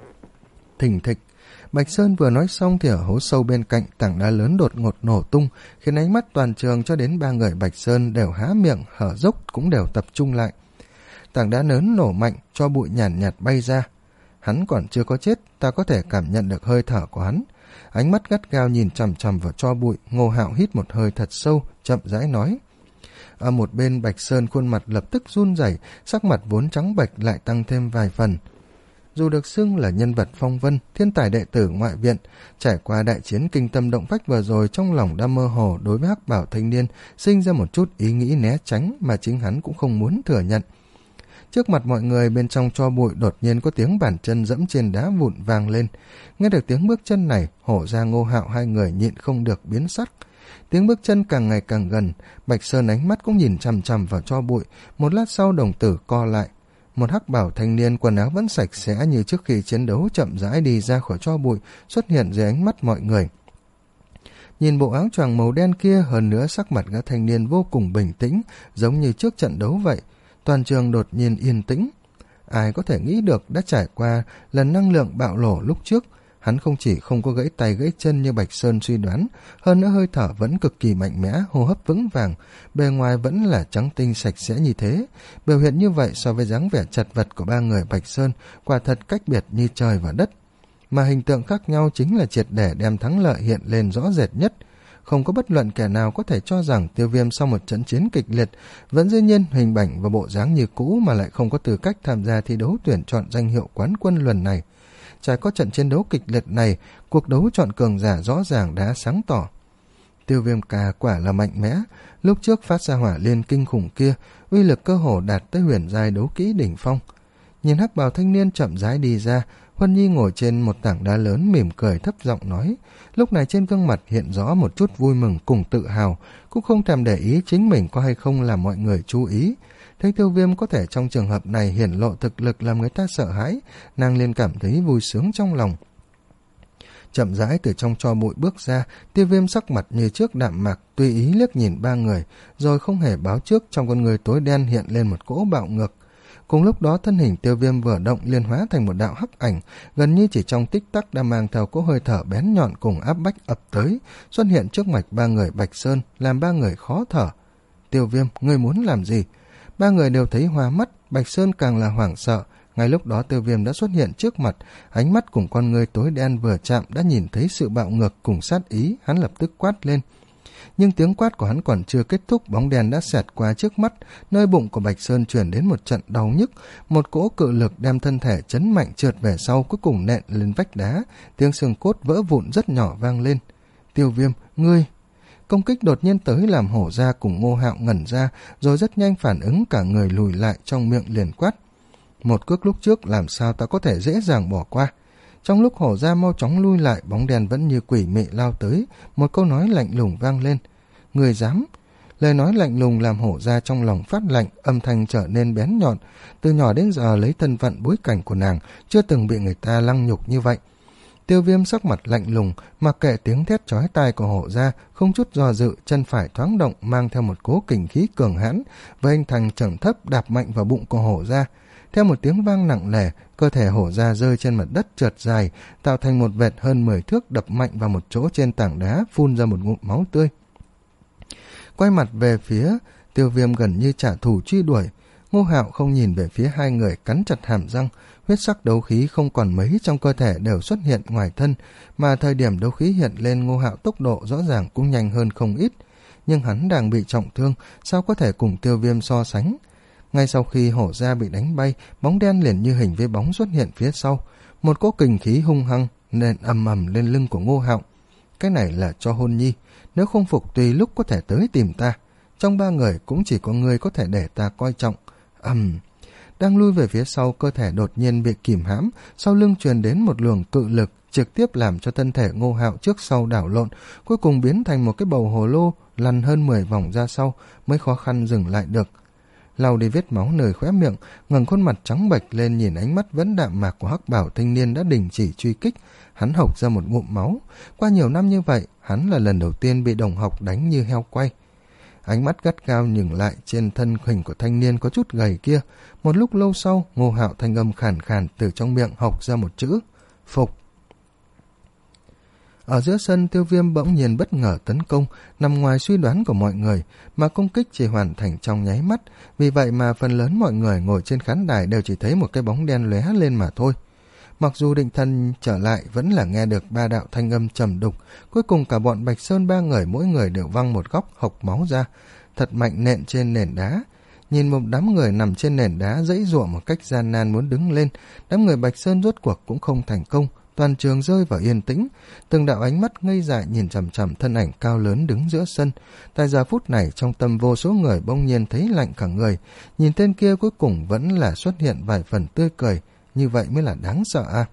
Thình thịch, Bạch Sơn vừa nói xong thì ở hố sâu bên cạnh tảng đá lớn đột ngột nổ tung, khiến ánh mắt toàn trường cho đến ba người Bạch Sơn đều há miệng hở dốc, cũng đều tập trung lại. Tảng đá lớn nổ mạnh, cho bụi nhàn nhạt, nhạt bay ra. Hắn còn chưa có chết, ta có thể cảm nhận được hơi thở của hắn. Ánh mắt gắt gao nhìn chằm chằm vào tro bụi, Ngô Hạo hít một hơi thật sâu, chậm rãi nói. Ở một bên Bạch Sơn khuôn mặt lập tức run rẩy, sắc mặt vốn trắng bệch lại tăng thêm vài phần. Dù được xưng là nhân vật phong vân, thiên tài đệ tử ngoại viện, trải qua đại chiến kinh tâm động phách vừa rồi, trong lòng đã mơ hồ đối với Hắc Bảo thanh niên sinh ra một chút ý nghĩ né tránh mà chính hắn cũng không muốn thừa nhận. Trước mặt mọi người, bên trong tro bụi đột nhiên có tiếng bàn chân dẫm trên đá vụn vang lên. Nghe được tiếng bước chân này, Hổ Gia Ngô Hạo hai người nhịn không được biến sắc. Tiếng bước chân càng ngày càng gần, Bạch Sơn ánh mắt cũng nhìn chằm chằm vào tro bụi, một lát sau đồng tử co lại. Một hắc bảo thanh niên quần áo vẫn sạch sẽ như trước khi chiến đấu chậm rãi đi ra khỏi tro bụi, xuất hiện dưới ánh mắt mọi người. Nhìn bộ áo choàng màu đen kia, hơn nữa sắc mặt gã thanh niên vô cùng bình tĩnh, giống như trước trận đấu vậy. Toàn trường đột nhiên yên tĩnh. Ai có thể nghĩ được đã trải qua lần năng lượng bạo nổ lúc trước, hắn không chỉ không có gãy tay gãy chân như Bạch Sơn suy đoán, hơn nữa hơi thở vẫn cực kỳ mạnh mẽ, hô hấp vững vàng, bề ngoài vẫn là trắng tinh sạch sẽ như thế. Biểu hiện như vậy so với dáng vẻ chật vật của ba người Bạch Sơn, quả thật cách biệt như trời và đất. Mà hình tượng khác nhau chính là triệt để đem thắng lợi hiện lên rõ rệt nhất. Không có bất luận kẻ nào có thể cho rằng Tiêu Viêm sau một trận chiến kịch liệt vẫn giữ nhiên hình ảnh và bộ dáng như cũ mà lại không có tư cách tham gia thi đấu tuyển chọn danh hiệu quán quân lần này. Trải qua trận chiến đấu kịch liệt này, cuộc đấu chọn cường giả rõ ràng đã sáng tỏ. Tiêu Viêm ca quả là mạnh mẽ, lúc trước phát ra hỏa liên kinh khủng kia, uy lực cơ hồ đạt tới huyền giai đấu kỹ đỉnh phong. Nhìn hắc bào thanh niên chậm rãi đi ra, Huân Nhi ngồi trên một tảng đá lớn mỉm cười thấp giọng nói, lúc này trên gương mặt hiện rõ một chút vui mừng cùng tự hào, cũng không thèm để ý chính mình có hay không làm mọi người chú ý. Thấy Tiêu Viêm có thể trong trường hợp này hiển lộ thực lực làm người ta sợ hãi, nàng liền cảm thấy vui sướng trong lòng. Chậm rãi từ trong tro bụi bước ra, Tiêu Viêm sắc mặt như trước đạm mạc, tùy ý liếc nhìn ba người, rồi không hề báo trước trong con người tối đen hiện lên một cỗ bạo ngược. Cùng lúc đó thân hình Tiêu Viêm vừa động liền hóa thành một đạo hắc ảnh, gần như chỉ trong tích tắc đã mang theo cỗ hơi thở bén nhọn cùng áp bách ập tới, xuất hiện trước mặt ba người Bạch Sơn, làm ba người khó thở. Tiêu Viêm, ngươi muốn làm gì? Ba người đều thấy hoa mắt, Bạch Sơn càng là hoảng sợ. Ngay lúc đó Tiêu Viêm đã xuất hiện trước mặt, ánh mắt cùng con người tối đen vừa chạm đã nhìn thấy sự bạo ngược cùng sát ý, hắn lập tức quát lên. Nhưng tiếng quát của hắn còn chưa kết thúc, bóng đèn đã xẹt qua trước mắt, nơi bụng của Bạch Sơn truyền đến một trận đau nhức, một cỗ cự lực đem thân thể chấn mạnh trượt về sau, cuối cùng nện lên vách đá, tiếng xương cốt vỡ vụn rất nhỏ vang lên. Tiêu Viêm, ngươi... Công kích đột nhiên tới làm Hổ Gia cùng Ngô Hạo ngẩn ra, rồi rất nhanh phản ứng, cả người lùi lại, trong miệng liền quát. Một cước lúc trước làm sao ta có thể dễ dàng bỏ qua. Trong lúc Hổ Gia mau chóng lui lại, bóng đèn vẫn như quỷ mị lao tới, một câu nói lạnh lùng vang lên. Người dám? Lời nói lạnh lùng làm Hổ Gia trong lòng phát lạnh, âm thanh trở nên bén nhọn. Từ nhỏ đến giờ lấy thân phận bối cảnh của nàng, chưa từng bị người ta lăng nhục như vậy. Tiêu Viêm sắc mặt lạnh lùng, mặc kệ tiếng thét chói tai của Hổ Gia, không chút do dự, chân phải thoáng động mang theo một cỗ kình khí cường hãn, với anh thành trầm thấp đạp mạnh vào bụng của Hổ Gia. Theo một tiếng vang nặng nề, cơ thể Hổ Gia rơi trên mặt đất trượt dài, tạo thành một vệt hơn mười thước, đập mạnh vào một chỗ trên tảng đá, phun ra một ngụm máu tươi. quay mặt về phía Tiêu Viêm gần như trả thù truy đuổi. Ngô Hạo không nhìn về phía hai người, cắn chặt hàm răng, huyết sắc đấu khí không còn mấy trong cơ thể đều xuất hiện ngoài thân, mà thời điểm đấu khí hiện lên Ngô Hạo tốc độ rõ ràng cũng nhanh hơn không ít. Nhưng hắn đang bị trọng thương, sao có thể cùng Tiêu Viêm so sánh. Ngay sau khi hổ ra bị đánh bay, bóng đen liền như hình với bóng xuất hiện phía sau. Một cỗ kình khí hung hăng nện ầm ầm lên lưng của Ngô Hạo. Cái này là cho Hôn Nhi, nếu không phục tùy lúc có thể tới tìm ta. Trong ba người cũng chỉ có người có thể để ta coi trọng. ầm um. Đang lui về phía sau, cơ thể đột nhiên bị kìm hãm, sau lưng truyền đến một luồng cự lực, trực tiếp làm cho thân thể Ngô Hạo trước sau đảo lộn, cuối cùng biến thành một cái bầu hồ lô, lăn hơn mười vòng ra sau, mới khó khăn dừng lại được. Lau đi vết máu nơi khóe miệng, ngẩng khuôn mặt trắng bệch lên nhìn ánh mắt vẫn đạm mạc của hắc bảo thanh niên đã đình chỉ truy kích, hắn hộc ra một ngụm máu. Qua nhiều năm như vậy, hắn là lần đầu tiên bị đồng học đánh như heo quay. Ánh mắt gắt gao nhìn lại trên thân hình của thanh niên có chút gầy kia. Một lúc lâu sau, Ngô Hạo thanh âm khàn khàn từ trong miệng hộc ra một chữ: phục. Ở giữa sân, Tiêu Viêm bỗng nhiên bất ngờ tấn công, nằm ngoài suy đoán của mọi người, mà công kích chỉ hoàn thành trong nháy mắt. Vì vậy mà phần lớn mọi người ngồi trên khán đài đều chỉ thấy một cái bóng đen lóe lên mà thôi. Mặc dù định thần trở lại, vẫn là nghe được ba đạo thanh âm trầm đục. Cuối cùng cả bọn Bạch Sơn ba người mỗi người đều văng một góc hộc máu ra, thật mạnh nện trên nền đá. Nhìn một đám người nằm trên nền đá giãy giụa một cách gian nan muốn đứng lên, đám người Bạch Sơn rốt cuộc cũng không thành công. Toàn trường rơi vào yên tĩnh, từng đạo ánh mắt ngây dại nhìn chằm chằm thân ảnh cao lớn đứng giữa sân. Tại giờ phút này, trong tâm vô số người bỗng nhiên thấy lạnh cả người. Nhìn tên kia cuối cùng vẫn là xuất hiện vài phần tươi cười, như vậy mới là đáng sợ à.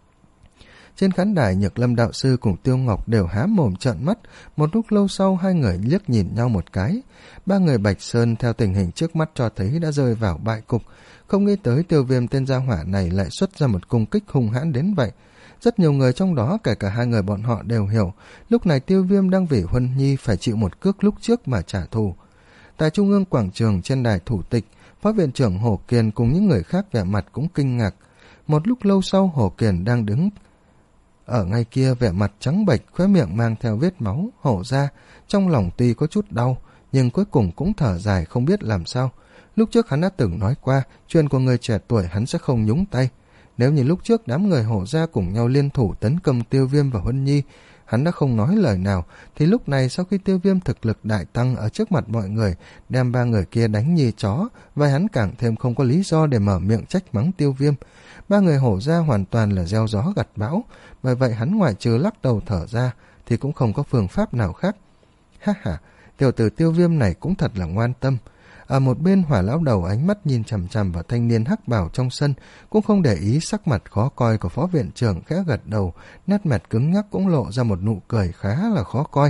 Trên khán đài, Nhược Lâm đạo sư cùng Tiêu Ngọc đều há mồm trợn mắt. Một lúc lâu sau, hai người liếc nhìn nhau một cái. Ba người Bạch Sơn theo tình hình trước mắt cho thấy đã rơi vào bại cục. Không nghĩ tới Tiêu Viêm tên gia hỏa này lại xuất ra một công kích hung hãn đến vậy. Rất nhiều người trong đó, kể cả hai người bọn họ đều hiểu, lúc này Tiêu Viêm đang vì Huân Nhi phải chịu một cước lúc trước mà trả thù. Tại trung ương quảng trường, trên đài thủ tịch, Phó viện trưởng Hổ Kiền cùng những người khác vẻ mặt cũng kinh ngạc. Một lúc lâu sau, Hổ Kiền đang đứng ở ngay kia, vẻ mặt trắng bệch, khóe miệng mang theo vết máu hổ ra, trong lòng tuy có chút đau, nhưng cuối cùng cũng thở dài không biết làm sao. Lúc trước hắn đã từng nói qua, chuyện của người trẻ tuổi hắn sẽ không nhúng tay. Nếu như lúc trước đám người hổ ra cùng nhau liên thủ tấn công Tiêu Viêm và Huân Nhi, hắn đã không nói lời nào, thì lúc này sau khi Tiêu Viêm thực lực đại tăng ở trước mặt mọi người, đem ba người kia đánh như chó, và hắn càng thêm không có lý do để mở miệng trách mắng Tiêu Viêm. Ba người hổ ra hoàn toàn là gieo gió gặt bão, bởi vậy hắn ngoại trừ lắc đầu thở ra thì cũng không có phương pháp nào khác. Ha ha, tiểu tử Tiêu Viêm này cũng thật là ngoan tâm. Ở một bên, Hỏa lão đầu ánh mắt nhìn chằm chằm vào thanh niên hắc bào trong sân, cũng không để ý sắc mặt khó coi của phó viện trưởng, khẽ gật đầu, nét mặt cứng nhắc cũng lộ ra một nụ cười khá là khó coi.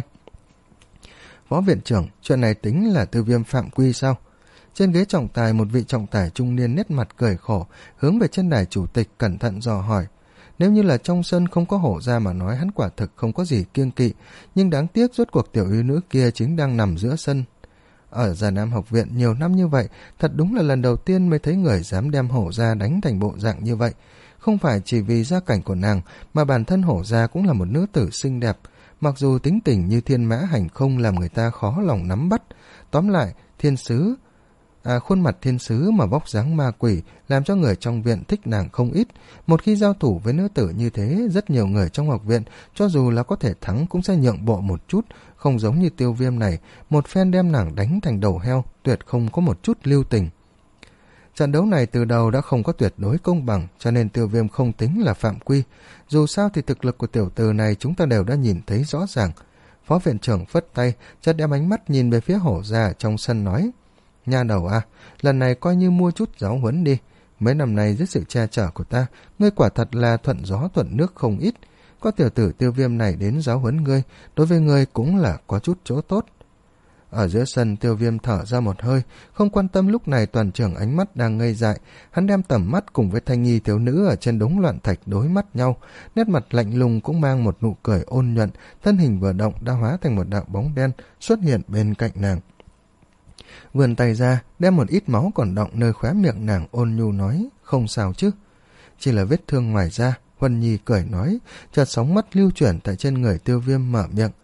Phó viện trưởng, chuyện này tính là Tiêu Viêm phạm quy sao? Trên ghế trọng tài, một vị trọng tài trung niên nét mặt cười khổ, hướng về trên đài chủ tịch cẩn thận dò hỏi. Nếu như là trong sân không có hổ ra mà nói, hắn quả thực không có gì kiêng kỵ, nhưng đáng tiếc rốt cuộc tiểu yêu nữ kia chính đang nằm giữa sân. Ở Già Nam học viện nhiều năm như vậy, thật đúng là lần đầu tiên mới thấy người dám đem hổ ra đánh thành bộ dạng như vậy. Không phải chỉ vì gia cảnh của nàng, mà bản thân hổ ra cũng là một nữ tử xinh đẹp, mặc dù tính tình như thiên mã hành không làm người ta khó lòng nắm bắt. Tóm lại, thiên sứ À, khuôn mặt thiên sứ mà vóc dáng ma quỷ làm cho người trong viện thích nàng không ít. Một khi giao thủ với nữ tử như thế, rất nhiều người trong học viện cho dù là có thể thắng cũng sẽ nhượng bộ một chút, không giống như Tiêu Viêm này, một phen đem nàng đánh thành đầu heo, tuyệt không có một chút lưu tình. Trận đấu này từ đầu đã không có tuyệt đối công bằng, cho nên Tiêu Viêm không tính là phạm quy. Dù sao thì thực lực của tiểu tử này chúng ta đều đã nhìn thấy rõ ràng. Phó viện trưởng phất tay, chợt đem ánh mắt nhìn về phía hổ ra trong sân nói: Nha đầu à, lần này coi như mua chút giáo huấn đi. Mấy năm nay dưới sự che chở của ta, ngươi quả thật là thuận gió thuận nước không ít. Có tiểu tử Tiêu Viêm này đến giáo huấn ngươi, đối với ngươi cũng là có chút chỗ tốt. Ở giữa sân, Tiêu Viêm thở ra một hơi, không quan tâm lúc này toàn trường ánh mắt đang ngây dại. Hắn đem tầm mắt cùng với thanh nhi thiếu nữ ở trên đống loạn thạch đối mắt nhau, nét mặt lạnh lùng cũng mang một nụ cười ôn nhuận, thân hình vừa động đã hóa thành một đạo bóng đen xuất hiện bên cạnh nàng. Vươn tay ra, đem một ít máu còn đọng nơi khóe miệng nàng, ôn nhu nói: Không sao chứ, chỉ là vết thương ngoài da. Huân Nhi cười nói, chợt sóng mắt lưu chuyển tại trên người Tiêu Viêm mở miệng: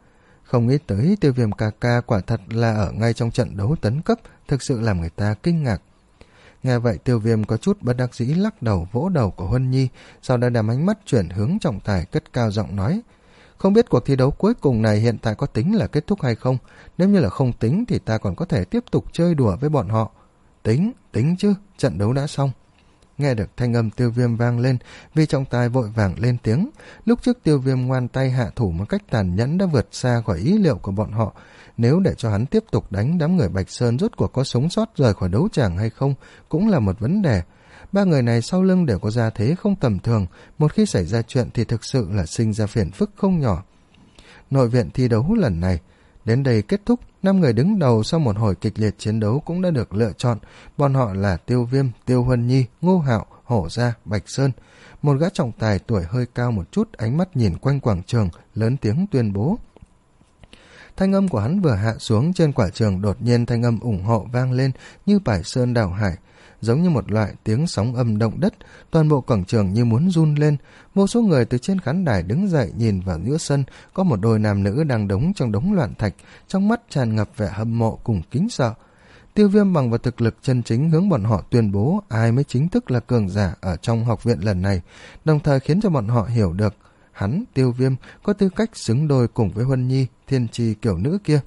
Không nghĩ tới Tiêu Viêm ca ca quả thật là ở ngay trong trận đấu tấn cấp, thực sự làm người ta kinh ngạc. Nghe vậy Tiêu Viêm có chút bất đắc dĩ lắc đầu vỗ đầu của Huân Nhi, sau đó đem ánh mắt chuyển hướng trọng tài, cất cao giọng nói: không biết cuộc thi đấu cuối cùng này hiện tại có tính là kết thúc hay không? Nếu như là không tính thì ta còn có thể tiếp tục chơi đùa với bọn họ. Tính, tính chứ, trận đấu đã xong. Nghe được thanh âm Tiêu Viêm vang lên, vì trọng tài vội vàng lên tiếng. Lúc trước Tiêu Viêm ngoan tay hạ thủ một cách tàn nhẫn đã vượt xa khỏi ý liệu của bọn họ. Nếu để cho hắn tiếp tục đánh, đám người Bạch Sơn rốt cuộc có sống sót rời khỏi đấu tràng hay không cũng là một vấn đề. Ba người này sau lưng đều có gia thế không tầm thường, một khi xảy ra chuyện thì thực sự là sinh ra phiền phức không nhỏ. Nội viện thi đấu lần này đến đây kết thúc, năm người đứng đầu sau một hồi kịch liệt chiến đấu cũng đã được lựa chọn. Bọn họ là Tiêu Viêm, Tiêu Huân Nhi, Ngô Hạo, Hổ Gia, Bạch Sơn. Một gã trọng tài tuổi hơi cao một chút, ánh mắt nhìn quanh quảng trường, lớn tiếng tuyên bố. Thanh âm của hắn vừa hạ xuống, trên quảng trường đột nhiên thanh âm ủng hộ vang lên như bài sơn đảo hải, giống như một loại tiếng sóng âm động đất. Toàn bộ quảng trường như muốn run lên. Vô số người từ trên khán đài đứng dậy, nhìn vào giữa sân, có một đôi nam nữ đang đống trong đống loạn thạch, trong mắt tràn ngập vẻ hâm mộ cùng kính sợ. Tiêu Viêm bằng vào thực lực chân chính hướng bọn họ tuyên bố ai mới chính thức là cường giả ở trong học viện lần này, đồng thời khiến cho bọn họ hiểu được hắn, Tiêu Viêm, có tư cách xứng đôi cùng với Huân Nhi, thiên tri kiểu nữ kia.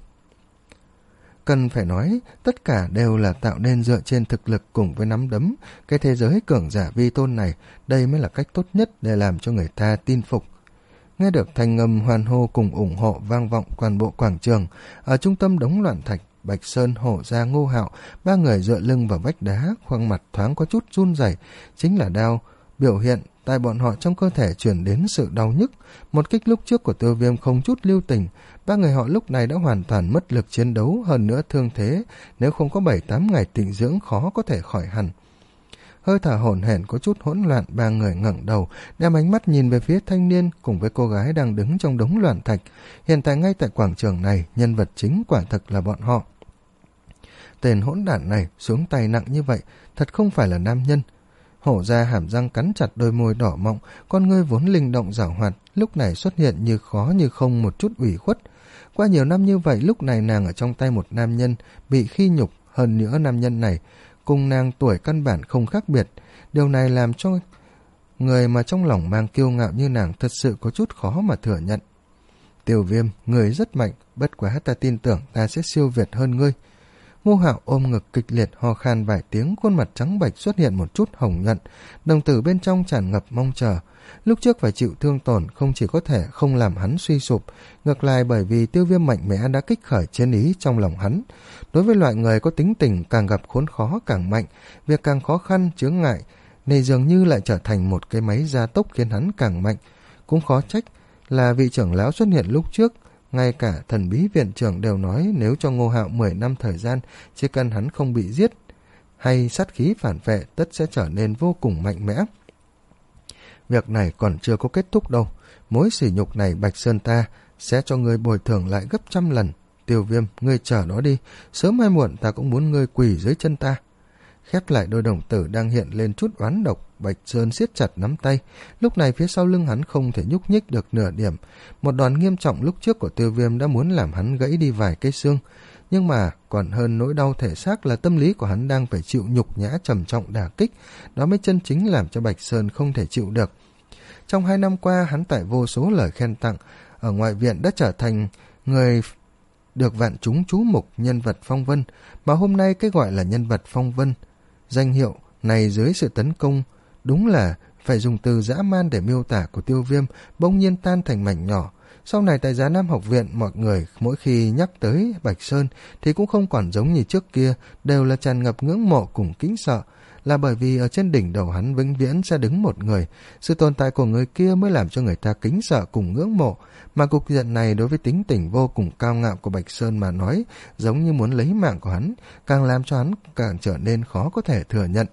Cần phải nói, tất cả đều là tạo nên dựa trên thực lực cùng với nắm đấm. Cái thế giới cường giả vi tôn này, đây mới là cách tốt nhất để làm cho người ta tin phục. Nghe được thanh âm hoan hô cùng ủng hộ vang vọng toàn bộ quảng trường. Ở trung tâm đống loạn thạch, Bạch Sơn, Hổ Gia, Ngô Hạo, ba người dựa lưng vào vách đá, khoang mặt thoáng có chút run rẩy, chính là đau biểu hiện tại bọn họ trong cơ thể chuyển đến sự đau nhức. Một kích lúc trước của Tiêu Viêm không chút lưu tình, ba người họ lúc này đã hoàn toàn mất lực chiến đấu, hơn nữa thương thế, nếu không có bảy tám ngày tịnh dưỡng khó có thể khỏi hẳn. Hơi thở hổn hển có chút hỗn loạn, ba người ngẩng đầu, đem ánh mắt nhìn về phía thanh niên cùng với cô gái đang đứng trong đống loạn thạch. Hiện tại ngay tại quảng trường này, nhân vật chính quả thực là bọn họ. Tên hỗn đản này xuống tay nặng như vậy, thật không phải là nam nhân. Hổ Ra hàm răng cắn chặt đôi môi đỏ mọng, con ngươi vốn linh động giảo hoạt, lúc này xuất hiện như khó như không một chút ủy khuất. Qua nhiều năm như vậy, lúc này nàng ở trong tay một nam nhân, bị khi nhục, hơn nữa nam nhân này cùng nàng tuổi căn bản không khác biệt. Điều này làm cho người mà trong lòng mang kiêu ngạo như nàng thật sự có chút khó mà thừa nhận. Tiêu Viêm, người rất mạnh, bất quá ta tin tưởng ta sẽ siêu việt hơn ngươi. Ngô Hạo ôm ngực kịch liệt ho khan vài tiếng, khuôn mặt trắng bệch xuất hiện một chút hồng nhuận, đồng tử bên trong tràn ngập mong chờ. Lúc trước phải chịu thương tổn không chỉ có thể không làm hắn suy sụp, ngược lại bởi vì Tiêu Viêm mạnh mẽ đã kích khởi chiến ý trong lòng hắn. Đối với loại người có tính tình càng gặp khốn khó càng mạnh, việc càng khó khăn chướng ngại này dường như lại trở thành một cái máy gia tốc khiến hắn càng mạnh. Cũng khó trách là vị trưởng lão xuất hiện lúc trước, ngay cả thần bí viện trưởng đều nói nếu cho Ngô Hạo mười năm thời gian, chỉ cần hắn không bị giết hay sát khí phản vệ, tất sẽ trở nên vô cùng mạnh mẽ. Việc này còn chưa có kết thúc đâu, mối sỉ nhục này Bạch Sơn ta sẽ cho ngươi bồi thường lại gấp trăm lần. Tiêu Viêm, ngươi chờ đó đi, sớm hay muộn ta cũng muốn ngươi quỳ dưới chân ta. Khép lại đôi đồng tử đang hiện lên chút oán độc, Bạch Sơn siết chặt nắm tay. Lúc này phía sau lưng hắn không thể nhúc nhích được nửa điểm. Một đòn nghiêm trọng lúc trước của Tiêu Viêm đã muốn làm hắn gãy đi vài cây xương. Nhưng mà còn hơn nỗi đau thể xác là tâm lý của hắn đang phải chịu nhục nhã trầm trọng đả kích. Đó mới chân chính làm cho Bạch Sơn không thể chịu được. Trong hai năm qua, hắn tại vô số lời khen tặng ở ngoại viện đã trở thành người được vạn chúng chú mục, nhân vật phong vân. Mà hôm nay cái gọi là nhân vật phong vân, danh hiệu này dưới sự tấn công, đúng là phải dùng từ dã man để miêu tả của Tiêu Viêm, bỗng nhiên tan thành mảnh nhỏ. Sau này tại Giá Nam học viện, mọi người mỗi khi nhắc tới Bạch Sơn thì cũng không còn giống như trước kia, đều là tràn ngập ngưỡng mộ cùng kính sợ. Là bởi vì ở trên đỉnh đầu hắn vĩnh viễn sẽ đứng một người, sự tồn tại của người kia mới làm cho người ta kính sợ cùng ngưỡng mộ. Mà cục diện này đối với tính tình vô cùng cao ngạo của Bạch Sơn mà nói, giống như muốn lấy mạng của hắn, càng làm cho hắn càng trở nên khó có thể thừa nhận.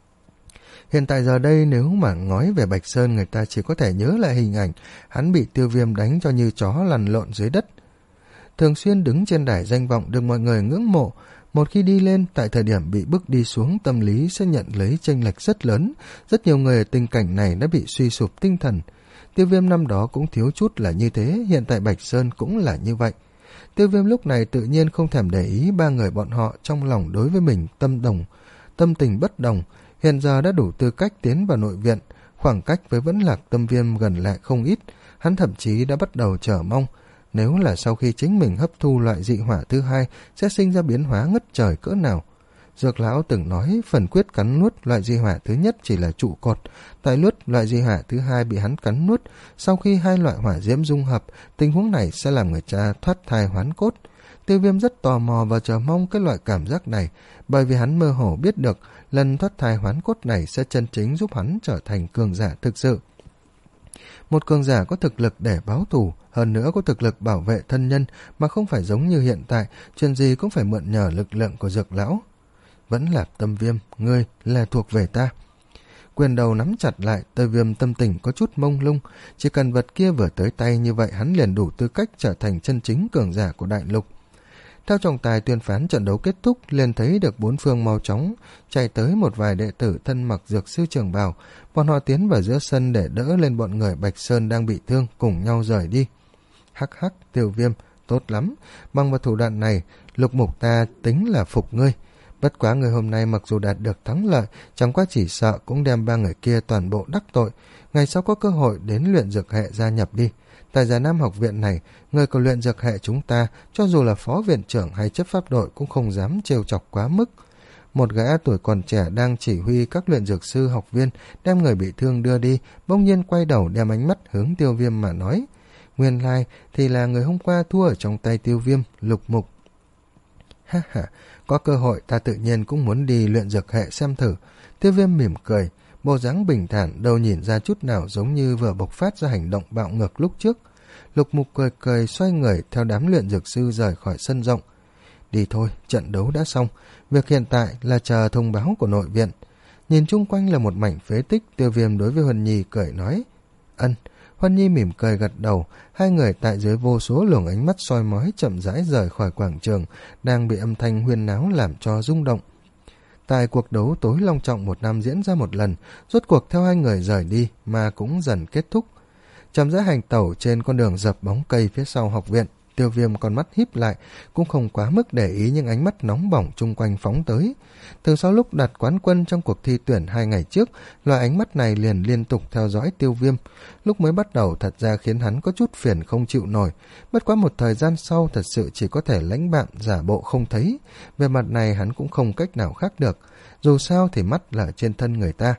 Hiện tại giờ đây nếu mà nói về Bạch Sơn, người ta chỉ có thể nhớ lại hình ảnh hắn bị Tiêu Viêm đánh cho như chó lăn lộn dưới đất. Thường xuyên đứng trên đài danh vọng được mọi người ngưỡng mộ, một khi đi lên, tại thời điểm bị bức đi xuống, tâm lý sẽ nhận lấy chênh lệch rất lớn. Rất nhiều người ở tình cảnh này đã bị suy sụp tinh thần. Tiêu Viêm năm đó cũng thiếu chút là như thế, hiện tại Bạch Sơn cũng là như vậy. Tiêu Viêm lúc này tự nhiên không thèm để ý ba người bọn họ trong lòng đối với mình tâm đồng, tâm tình bất đồng, hiện giờ đã đủ tư cách tiến vào nội viện, khoảng cách với Vẫn Lạc Tâm Viêm gần lại không ít, hắn thậm chí đã bắt đầu chờ mong, nếu là sau khi chính mình hấp thu loại dị hỏa thứ hai sẽ sinh ra biến hóa ngất trời cỡ nào. Dược lão từng nói phần quyết cắn nuốt loại di hỏa thứ nhất chỉ là trụ cột, tại nuốt loại di hỏa thứ hai bị hắn cắn nuốt, sau khi hai loại hỏa diễm dung hợp, tình huống này sẽ làm người cha thoát thai hoán cốt. Tiêu Viêm rất tò mò và chờ mong cái loại cảm giác này, bởi vì hắn mơ hồ biết được lần thoát thai hoán cốt này sẽ chân chính giúp hắn trở thành cường giả thực sự. Một cường giả có thực lực để báo thù, hơn nữa có thực lực bảo vệ thân nhân, mà không phải giống như hiện tại, chuyện gì cũng phải mượn nhờ lực lượng của dược lão. Vẫn là Tâm Viêm, ngươi là thuộc về ta. Quyền đầu nắm chặt lại, Tiêu Viêm tâm tình có chút mông lung, chỉ cần vật kia vừa tới tay như vậy hắn liền đủ tư cách trở thành chân chính cường giả của đại lục. Theo trọng tài tuyên phán trận đấu kết thúc, liền thấy được bốn phương mau chóng chạy tới một vài đệ tử thân mặc dược sư trường bào, bọn họ tiến vào giữa sân để đỡ lên bọn người Bạch Sơn đang bị thương, cùng nhau rời đi. Hắc hắc, Tiêu Viêm, tốt lắm, bằng vào thủ đoạn này, Lục Mục ta tính là phục ngươi. Bất quá người hôm nay mặc dù đạt được thắng lợi, chẳng qua chỉ sợ cũng đem ba người kia toàn bộ đắc tội. Ngày sau có cơ hội đến luyện dược hệ gia nhập đi. Tại Già Nam học viện này, người của luyện dược hệ chúng ta, cho dù là phó viện trưởng hay chấp pháp đội cũng không dám trêu chọc quá mức. Một gã tuổi còn trẻ đang chỉ huy các luyện dược sư học viên đem người bị thương đưa đi, bỗng nhiên quay đầu đem ánh mắt hướng Tiêu Viêm mà nói. Nguyên lai thì là người hôm qua thua ở trong tay Tiêu Viêm, Lục Mục. Ha ha, có cơ hội ta tự nhiên cũng muốn đi luyện dược hệ xem thử. Tiêu Viêm mỉm cười, bộ dáng bình thản, đâu nhìn ra chút nào giống như vừa bộc phát ra hành động bạo ngược lúc trước. Lục Mục cười cười xoay người theo đám luyện dược sư rời khỏi sân rộng. Đi thôi, trận đấu đã xong, việc hiện tại là chờ thông báo của nội viện. Nhìn chung quanh là một mảnh phế tích, Tiêu Viêm đối với Huân Nhi cười nói. Ân. Huân Nhi mỉm cười gật đầu, hai người tại dưới vô số luồng ánh mắt soi mói chậm rãi rời khỏi quảng trường, đang bị âm thanh huyên náo làm cho rung động. Tại cuộc đấu tối long trọng một năm diễn ra một lần, rốt cuộc theo hai người rời đi mà cũng dần kết thúc. Chậm rãi hành tẩu trên con đường dập bóng cây phía sau học viện, Tiêu Viêm con mắt híp lại, cũng không quá mức để ý những ánh mắt nóng bỏng chung quanh phóng tới. Từ sau lúc đặt quán quân trong cuộc thi tuyển hai ngày trước, loại ánh mắt này liền liên tục theo dõi Tiêu Viêm. Lúc mới bắt đầu thật ra khiến hắn có chút phiền không chịu nổi, bất quá một thời gian sau thật sự chỉ có thể lãnh bạn giả bộ không thấy. Về mặt này hắn cũng không cách nào khác được, dù sao thì mắt là trên thân người ta.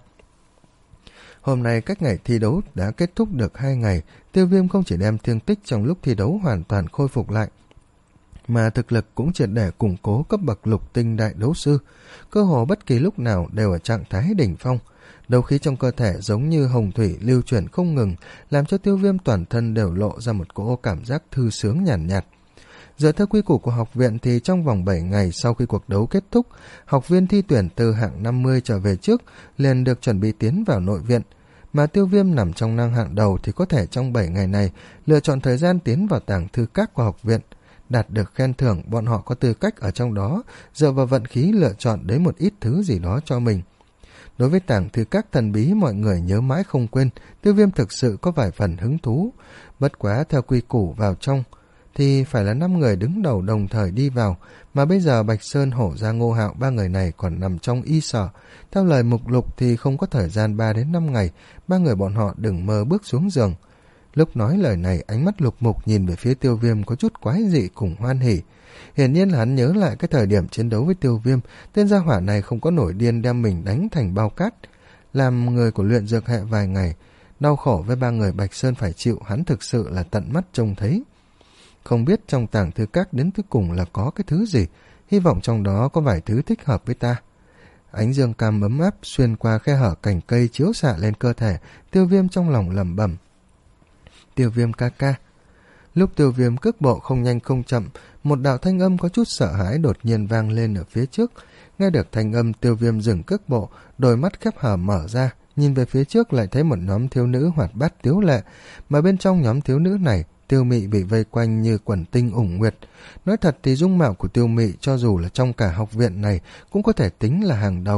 Hôm nay cách ngày thi đấu đã kết thúc được hai ngày, Tiêu Viêm không chỉ đem thương tích trong lúc thi đấu hoàn toàn khôi phục lại, mà thực lực cũng triệt để củng cố cấp bậc lục tinh đại đấu sư, cơ hồ bất kỳ lúc nào đều ở trạng thái đỉnh phong. Đấu khí trong cơ thể giống như hồng thủy lưu chuyển không ngừng, làm cho Tiêu Viêm toàn thân đều lộ ra một cỗ cảm giác thư sướng nhàn nhạt, nhạt. Dựa theo quy củ của học viện thì trong vòng bảy ngày sau khi cuộc đấu kết thúc, học viên thi tuyển từ hạng năm mươi trở về trước liền được chuẩn bị tiến vào nội viện, mà Tiêu Viêm nằm trong năng hạng đầu thì có thể trong bảy ngày này lựa chọn thời gian tiến vào tàng thư các của học viện. Đạt được khen thưởng, bọn họ có tư cách ở trong đó dựa vào vận khí lựa chọn đến một ít thứ gì đó cho mình. Đối với tàng thư các thần bí mọi người nhớ mãi không quên, Tiêu Viêm thực sự có vài phần hứng thú. Bất quá theo quy củ vào trong thì phải là năm người đứng đầu đồng thời đi vào, mà bây giờ Bạch Sơn, Hổ Gia, Ngô Hạo ba người này còn nằm trong y sở. Theo lời mục lục thì không có thời gian ba đến năm ngày, ba người bọn họ đừng mơ bước xuống giường. Lúc nói lời này, ánh mắt Lục Mục nhìn về phía Tiêu Viêm có chút quái dị cùng hoan hỉ. Hiển nhiên là hắn nhớ lại cái thời điểm chiến đấu với Tiêu Viêm, tên gia hỏa này không có nổi điên đem mình đánh thành bao cát. Làm người của luyện dược hệ vài ngày, đau khổ với ba người Bạch Sơn phải chịu, hắn thực sự là tận mắt trông thấy. Không biết trong tàng thư các đến cuối cùng là có cái thứ gì, hy vọng trong đó có vài thứ thích hợp với ta. Ánh dương cam ấm áp xuyên qua khe hở cành cây chiếu xạ lên cơ thể, Tiêu Viêm trong lòng lẩm bẩm. Tiêu Viêm ca ca. Lúc Tiêu Viêm cước bộ không nhanh không chậm, một đạo thanh âm có chút sợ hãi đột nhiên vang lên ở phía trước. Nghe được thanh âm, Tiêu Viêm dừng cước bộ, đôi mắt khép hờ mở ra, nhìn về phía trước lại thấy một nhóm thiếu nữ hoạt bát tiếu lệ, mà bên trong nhóm thiếu nữ này, Tiêu Mị bị vây quanh như quần tinh ủng nguyệt. Nói thật thì dung mạo của Tiêu Mị cho dù là trong cả học viện này cũng có thể tính là hàng đầu.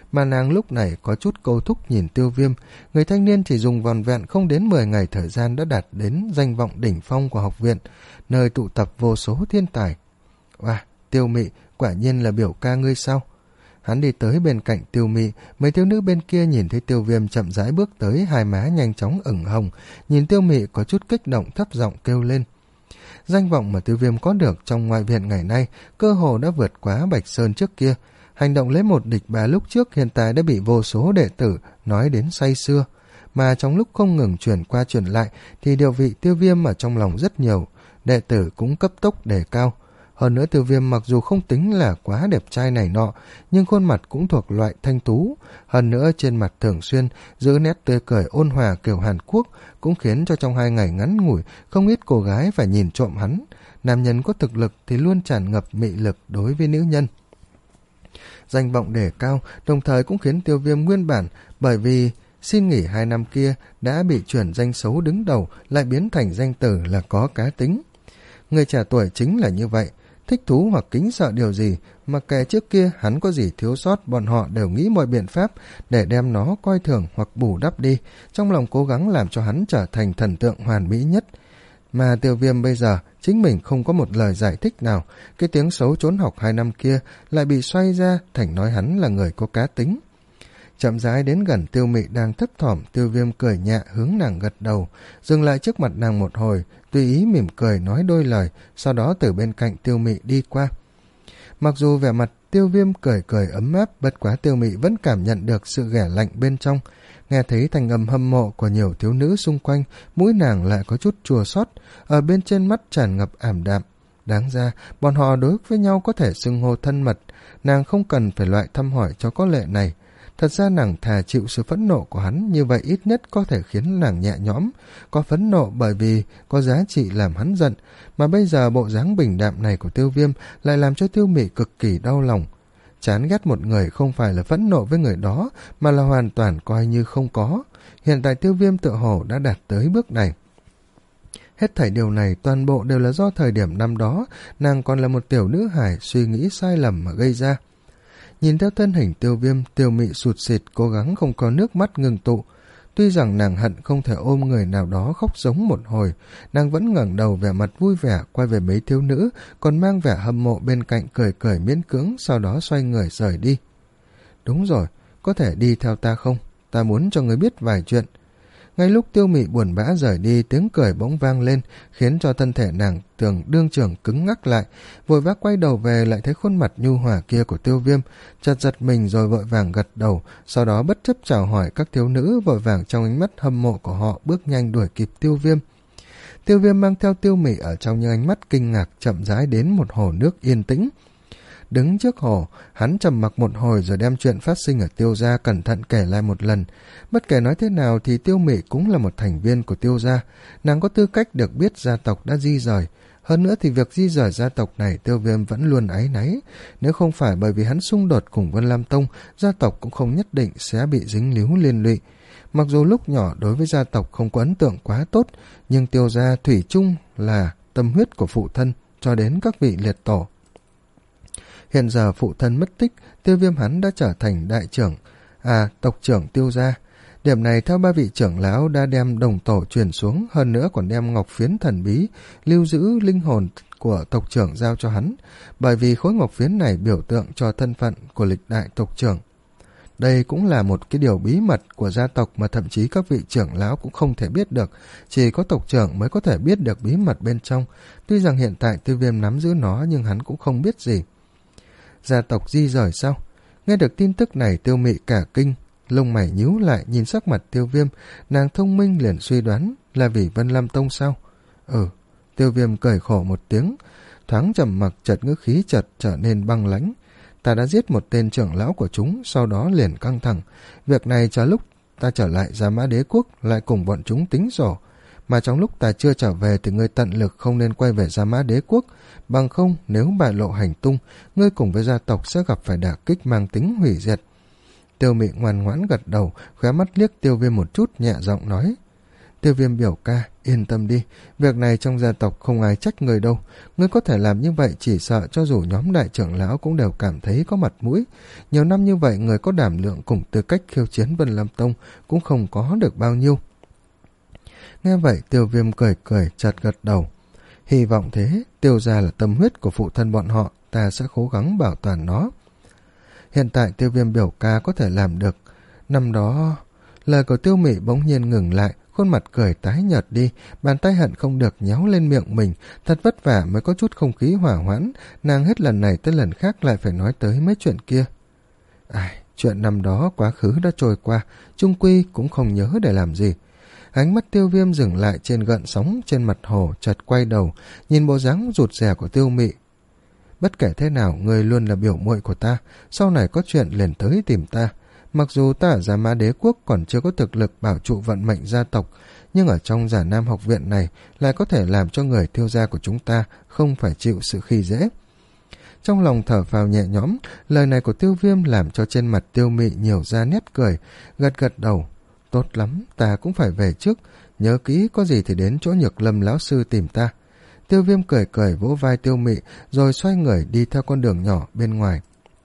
mà nàng lúc này có chút câu thúc nhìn Tiêu Viêm. Người thanh niên chỉ dùng vòn vẹn không đến mười ngày thời gian đã đạt đến danh vọng đỉnh phong của học viện, nơi tụ tập vô số thiên tài. Wow, Tiêu Mị, quả nhiên là biểu ca ngươi sao? Hắn đi tới bên cạnh Tiêu Mị, mấy thiếu nữ bên kia nhìn thấy Tiêu Viêm chậm rãi bước tới, hai má nhanh chóng ửng hồng, nhìn Tiêu Mị có chút kích động thấp giọng kêu lên. Danh vọng mà Tiêu Viêm có được trong ngoại viện ngày nay cơ hồ đã vượt quá Bạch Sơn trước kia. Hành động lấy một địch ba lúc trước hiện tại đã bị vô số đệ tử nói đến say sưa, mà trong lúc không ngừng chuyển qua chuyển lại thì địa vị Tiêu Viêm ở trong lòng rất nhiều đệ tử cũng cấp tốc đề cao. Hơn nữa Tiêu Viêm mặc dù không tính là quá đẹp trai này nọ, nhưng khuôn mặt cũng thuộc loại thanh tú. Hơn nữa trên mặt thường xuyên giữ nét tươi cười ôn hòa kiểu Hàn Quốc, cũng khiến cho trong hai ngày ngắn ngủi không ít cô gái phải nhìn trộm hắn. Nam nhân có thực lực thì luôn tràn ngập mị lực đối với nữ nhân. Danh vọng đề cao đồng thời cũng khiến Tiêu Viêm nguyên bản bởi vì xin nghỉ hai năm kia đã bị chuyển danh xấu đứng đầu lại biến thành danh tử là có cá tính. Người trẻ tuổi chính là như vậy, thích thú hoặc kính sợ điều gì, mà kể trước kia hắn có gì thiếu sót bọn họ đều nghĩ mọi biện pháp để đem nó coi thường hoặc bù đắp đi, trong lòng cố gắng làm cho hắn trở thành thần tượng hoàn mỹ nhất. Mà Tiêu Viêm bây giờ chính mình không có một lời giải thích nào, cái tiếng xấu trốn học hai năm kia lại bị xoay ra thành nói hắn là người có cá tính. Chậm rãi đến gần Tiêu Mị đang thấp thỏm, Tiêu Viêm cười nhẹ hướng nàng gật đầu, dừng lại trước mặt nàng một hồi, tùy ý mỉm cười nói đôi lời, sau đó từ bên cạnh Tiêu Mị đi qua. Mặc dù vẻ mặt Tiêu Viêm cười cười ấm áp, bất quá Tiêu Mị vẫn cảm nhận được sự ghẻ lạnh bên trong. Nghe thấy thanh âm hâm mộ của nhiều thiếu nữ xung quanh, mũi nàng lại có chút chua xót, ở bên trên mắt tràn ngập ảm đạm. Đáng ra bọn họ đối với nhau có thể xưng hô thân mật, nàng không cần phải loại thăm hỏi cho có lệ này. Thật ra nàng thà chịu sự phẫn nộ của hắn, như vậy ít nhất có thể khiến nàng nhẹ nhõm. Có phẫn nộ bởi vì có giá trị làm hắn giận, mà bây giờ bộ dáng bình đạm này của Tiêu Viêm lại làm cho Tiêu Mị cực kỳ đau lòng. Chán ghét một người không phải là phẫn nộ với người đó, mà là hoàn toàn coi như không có. Hiện tại Tiêu Viêm tựa hồ đã đạt tới bước này. Hết thảy điều này toàn bộ đều là do thời điểm năm đó nàng còn là một tiểu nữ hài suy nghĩ sai lầm mà gây ra. Nhìn theo thân hình Tiêu Viêm, Tiêu Mị sụt sịt cố gắng không có nước mắt ngừng tụ. Tuy rằng nàng hận không thể ôm người nào đó khóc giống một hồi, nàng vẫn ngẩng đầu vẻ mặt vui vẻ quay về mấy thiếu nữ, còn mang vẻ hâm mộ bên cạnh cười cười miễn cưỡng, sau đó xoay người rời đi. Đúng rồi, có thể đi theo ta không? Ta muốn cho người biết vài chuyện. Ngay lúc Tiêu Mị buồn bã rời đi, tiếng cười bỗng vang lên, khiến cho thân thể nàng tưởng đương trường cứng ngắc lại, vội vã quay đầu về lại thấy khuôn mặt nhu hòa kia của Tiêu Viêm, chợt giật mình rồi vội vàng gật đầu, sau đó bất chấp chào hỏi các thiếu nữ, vội vàng trong ánh mắt hâm mộ của họ bước nhanh đuổi kịp Tiêu Viêm. Tiêu Viêm mang theo Tiêu Mị ở trong những ánh mắt kinh ngạc chậm rãi đến một hồ nước yên tĩnh. Đứng trước hồ, hắn trầm mặc một hồi rồi đem chuyện phát sinh ở Tiêu gia cẩn thận kể lại một lần. Bất kể nói thế nào thì Tiêu Mị cũng là một thành viên của Tiêu gia, nàng có tư cách được biết gia tộc đã di rời. Hơn nữa thì việc di rời gia tộc này Tiêu Viêm vẫn luôn áy náy. Nếu không phải bởi vì hắn xung đột cùng Vân Lam Tông, gia tộc cũng không nhất định sẽ bị dính líu liên lụy. Mặc dù lúc nhỏ đối với gia tộc không có ấn tượng quá tốt, nhưng Tiêu gia thủy chung là tâm huyết của phụ thân cho đến các vị liệt tổ. Hiện giờ phụ thân mất tích, Tiêu Viêm hắn đã trở thành đại trưởng, à tộc trưởng Tiêu gia. Điểm này theo ba vị trưởng lão đã đem đồng tổ truyền xuống, hơn nữa còn đem ngọc phiến thần bí lưu giữ linh hồn của tộc trưởng giao cho hắn, bởi vì khối ngọc phiến này biểu tượng cho thân phận của lịch đại tộc trưởng. Đây cũng là một cái điều bí mật của gia tộc mà thậm chí các vị trưởng lão cũng không thể biết được, chỉ có tộc trưởng mới có thể biết được bí mật bên trong. Tuy rằng hiện tại Tiêu Viêm nắm giữ nó nhưng hắn cũng không biết gì. Gia tộc di rời sao? Nghe được tin tức này Tiêu Mị cả kinh, lông mày nhíu lại nhìn sắc mặt Tiêu Viêm, nàng thông minh liền suy đoán là vì Vân Lam Tông sao? Ừ, Tiêu Viêm cười khổ một tiếng, thoáng trầm mặc, chợt ngữ khí chợt trở nên băng lãnh. Ta đã giết một tên trưởng lão của chúng, sau đó liền căng thẳng. Việc này chờ lúc ta trở lại Gia Mã Đế Quốc lại cùng bọn chúng tính sổ. Mà trong lúc ta chưa trở về thì ngươi tận lực không nên quay về Gia Mã Đế Quốc, bằng không nếu bại lộ hành tung, ngươi cùng với gia tộc sẽ gặp phải đả kích mang tính hủy diệt. Tiêu Mị ngoan ngoãn gật đầu, khóe mắt liếc Tiêu Viêm một chút, nhẹ giọng nói. Tiêu Viêm biểu ca, yên tâm đi, việc này trong gia tộc không ai trách người đâu. Ngươi có thể làm như vậy chỉ sợ cho dù nhóm đại trưởng lão cũng đều cảm thấy có mặt mũi. Nhiều năm như vậy người có đảm lượng cùng tư cách khiêu chiến Vân Lam Tông cũng không có được bao nhiêu. Nghe vậy Tiêu Viêm cười cười chợt gật đầu. Hy vọng thế, Tiêu gia là tâm huyết của phụ thân bọn họ, ta sẽ cố gắng bảo toàn nó. Hiện tại Tiêu Viêm biểu ca có thể làm được. Năm đó, lời của Tiêu Mị bỗng nhiên ngừng lại, khuôn mặt cười tái nhợt đi, bàn tay hận không được nhéo lên miệng mình, thật vất vả mới có chút không khí hỏa hoãn, nàng hết lần này tới lần khác lại phải nói tới mấy chuyện kia. Ai, chuyện năm đó quá khứ đã trôi qua, chung quy cũng không nhớ để làm gì. Ánh mắt Tiêu Viêm dừng lại trên gợn sóng trên mặt hồ, chợt quay đầu, nhìn bộ dáng rụt rè của Tiêu Mị. Bất kể thế nào, người luôn là biểu muội của ta, sau này có chuyện liền tới tìm ta. Mặc dù ta ở Giả Mã Đế Quốc còn chưa có thực lực bảo trụ vận mệnh gia tộc, nhưng ở trong Giả Nam học viện này lại có thể làm cho người Tiêu gia của chúng ta không phải chịu sự khi dễ. Trong lòng thở phào nhẹ nhõm, lời này của Tiêu Viêm làm cho trên mặt Tiêu Mị nhiều ra nét cười, gật gật đầu. Tốt lắm, ta cũng phải về trước, nhớ kỹ có gì thì đến chỗ Nhược Lâm lão sư tìm ta. Tiêu Viêm cười cười vỗ vai Tiêu Mị, rồi xoay người đi theo con đường nhỏ bên ngoài.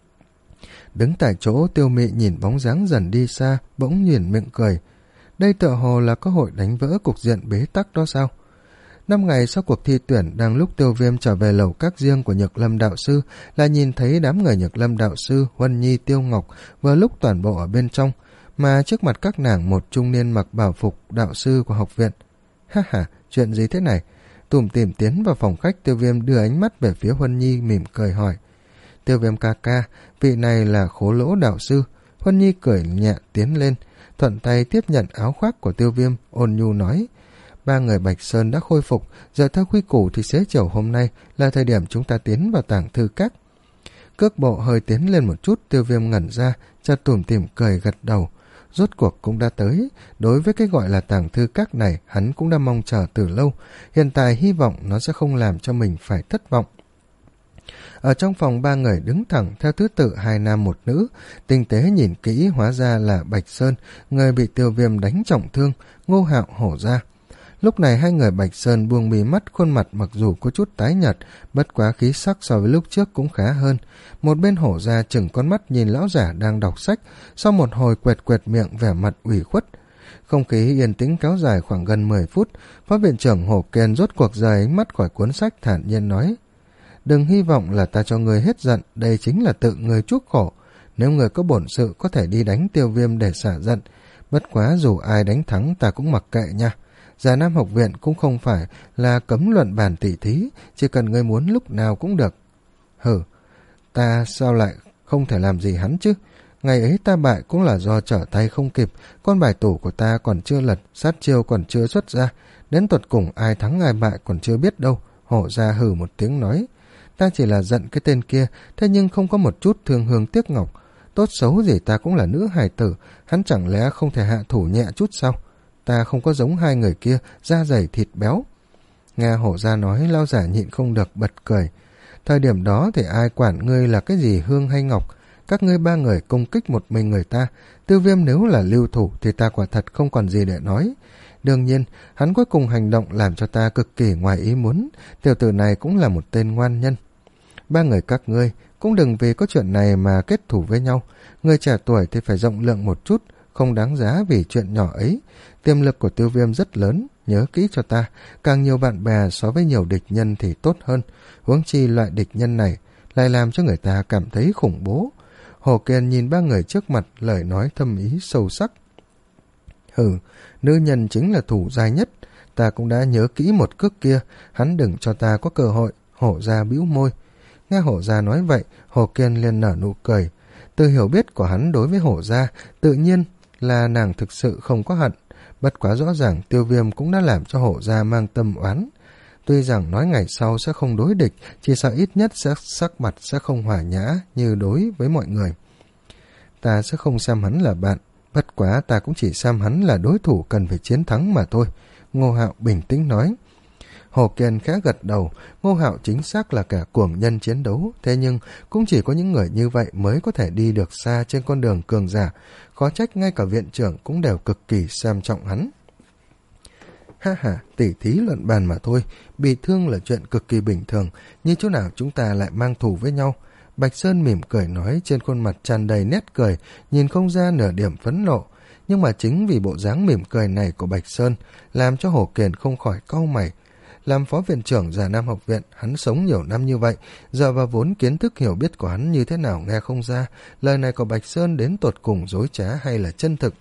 Đứng tại chỗ, Tiêu Mị nhìn bóng dáng dần đi xa, bỗng nhìn miệng cười. Đây tựa hồ là cơ hội đánh vỡ cục diện bế tắc đó sao? Năm ngày sau cuộc thi tuyển, đang lúc Tiêu Viêm trở về lầu các riêng của Nhược Lâm đạo sư, là nhìn thấy đám người Nhược Lâm đạo sư, Huân Nhi, Tiêu Ngọc vừa lúc toàn bộ ở bên trong, mà trước mặt các nàng một trung niên mặc bảo phục đạo sư của học viện. Ha ha, chuyện gì thế này? Tủm tỉm tiến vào phòng khách, Tiêu Viêm đưa ánh mắt về phía Huân Nhi mỉm cười hỏi. Tiêu Viêm ca ca, vị này là Khố Lỗ đạo sư. Huân Nhi cười nhẹ tiến lên, thuận tay tiếp nhận áo khoác của Tiêu Viêm, ôn nhu nói. Ba người Bạch Sơn đã khôi phục, giờ theo quy củ thì xế chiều hôm nay là thời điểm chúng ta tiến vào tàng thư các. Cước bộ hơi tiến lên một chút, Tiêu Viêm ngẩn ra, chợt tủm tỉm cười gật đầu. Rốt cuộc cũng đã tới, đối với cái gọi là tàng thư các này hắn cũng đã mong chờ từ lâu, hiện tại hy vọng nó sẽ không làm cho mình phải thất vọng. Ở trong phòng ba người đứng thẳng theo thứ tự hai nam một nữ, tinh tế nhìn kỹ hóa ra là Bạch Sơn, người bị Tiêu Viêm đánh trọng thương, Ngô Hạo, Hổ Gia. Lúc này hai người Bạch Sơn buông mí mắt, khuôn mặt mặc dù có chút tái nhợt, bất quá khí sắc so với lúc trước cũng khá hơn. Một bên Hổ Gia chừng con mắt nhìn lão giả đang đọc sách, sau một hồi quẹt quẹt miệng vẻ mặt ủy khuất. Không khí yên tĩnh kéo dài khoảng gần mười phút, phó viện trưởng Hổ Kiên rốt cuộc rời ánh mắt khỏi cuốn sách, thản nhiên nói. Đừng hy vọng là ta cho người hết giận, đây chính là tự người chuốc khổ. Nếu người có bổn sự có thể đi đánh Tiêu Viêm để xả giận, bất quá dù ai đánh thắng ta cũng mặc kệ nha. Giả Nam học viện cũng không phải là cấm luận bàn tỉ thí, chỉ cần ngươi muốn lúc nào cũng được. Hừ, ta sao lại không thể làm gì hắn chứ? Ngày ấy ta bại cũng là do trở tay không kịp, con bài tủ của ta còn chưa lật, sát chiêu còn chưa xuất ra, đến tột cùng ai thắng ai bại còn chưa biết đâu. Hổ Gia hừ một tiếng nói. Ta chỉ là giận cái tên kia, thế nhưng không có một chút thương hương tiếc ngọc. Tốt xấu gì ta cũng là nữ hài tử, hắn chẳng lẽ không thể hạ thủ nhẹ chút sao? Ta không có giống hai người kia, da dày thịt béo. Nghe Hổ Gia nói, lao giả nhịn không được bật cười. Thời điểm đó thì ai quản ngươi là cái gì hương hay ngọc? Các ngươi ba người công kích một mình người ta, Tiêu Viêm nếu là lưu thủ thì ta quả thật không còn gì để nói. Đương nhiên, hắn cuối cùng hành động làm cho ta cực kỳ ngoài ý muốn, tiểu tử này cũng là một tên ngoan nhân. Ba người các ngươi cũng đừng vì có chuyện này mà kết thủ với nhau, người trẻ tuổi thì phải rộng lượng một chút, không đáng giá vì chuyện nhỏ ấy. Tiềm lực của Tiêu Viêm rất lớn, nhớ kỹ cho ta, càng nhiều bạn bè so với nhiều địch nhân thì tốt hơn, huống chi loại địch nhân này lại làm cho người ta cảm thấy khủng bố. Hồ Kiên nhìn ba người trước mặt, lời nói thâm ý sâu sắc. Hừ, nữ nhân chính là thủ giai nhất, ta cũng đã nhớ kỹ một cước kia, hắn đừng cho ta có cơ hội. Hổ Gia bĩu môi. Nghe Hổ Gia nói vậy, Hồ Kiên liền nở nụ cười. Từ hiểu biết của hắn đối với Hổ Gia, tự nhiên là nàng thực sự không có hận, bất quá rõ ràng Tiêu Viêm cũng đã làm cho Hổ Gia mang tâm oán. Tuy rằng nói ngày sau sẽ không đối địch, chỉ sợ ít nhất sẽ sắc mặt sẽ không hòa nhã như đối với mọi người. Ta sẽ không xem hắn là bạn, bất quá ta cũng chỉ xem hắn là đối thủ cần phải chiến thắng mà thôi. Ngô Hạo bình tĩnh nói. Hồ Kiên khẽ gật đầu, Ngô Hạo chính xác là cả cuồng nhân chiến đấu, thế nhưng cũng chỉ có những người như vậy mới có thể đi được xa trên con đường cường giả, khó trách ngay cả viện trưởng cũng đều cực kỳ xem trọng hắn. Ha ha, tỉ thí luận bàn mà thôi, bị thương là chuyện cực kỳ bình thường, nhưng chỗ nào chúng ta lại mang thù với nhau. Bạch Sơn mỉm cười nói, trên khuôn mặt tràn đầy nét cười, nhìn không ra nửa điểm phẫn nộ. Nhưng mà chính vì bộ dáng mỉm cười này của Bạch Sơn, làm cho Hổ Kiền không khỏi cau mày. Làm phó viện trưởng Già Nam học viện, hắn sống nhiều năm như vậy, giờ vào vốn kiến thức hiểu biết của hắn như thế nào nghe không ra, lời này của Bạch Sơn đến tột cùng dối trá hay là chân thực.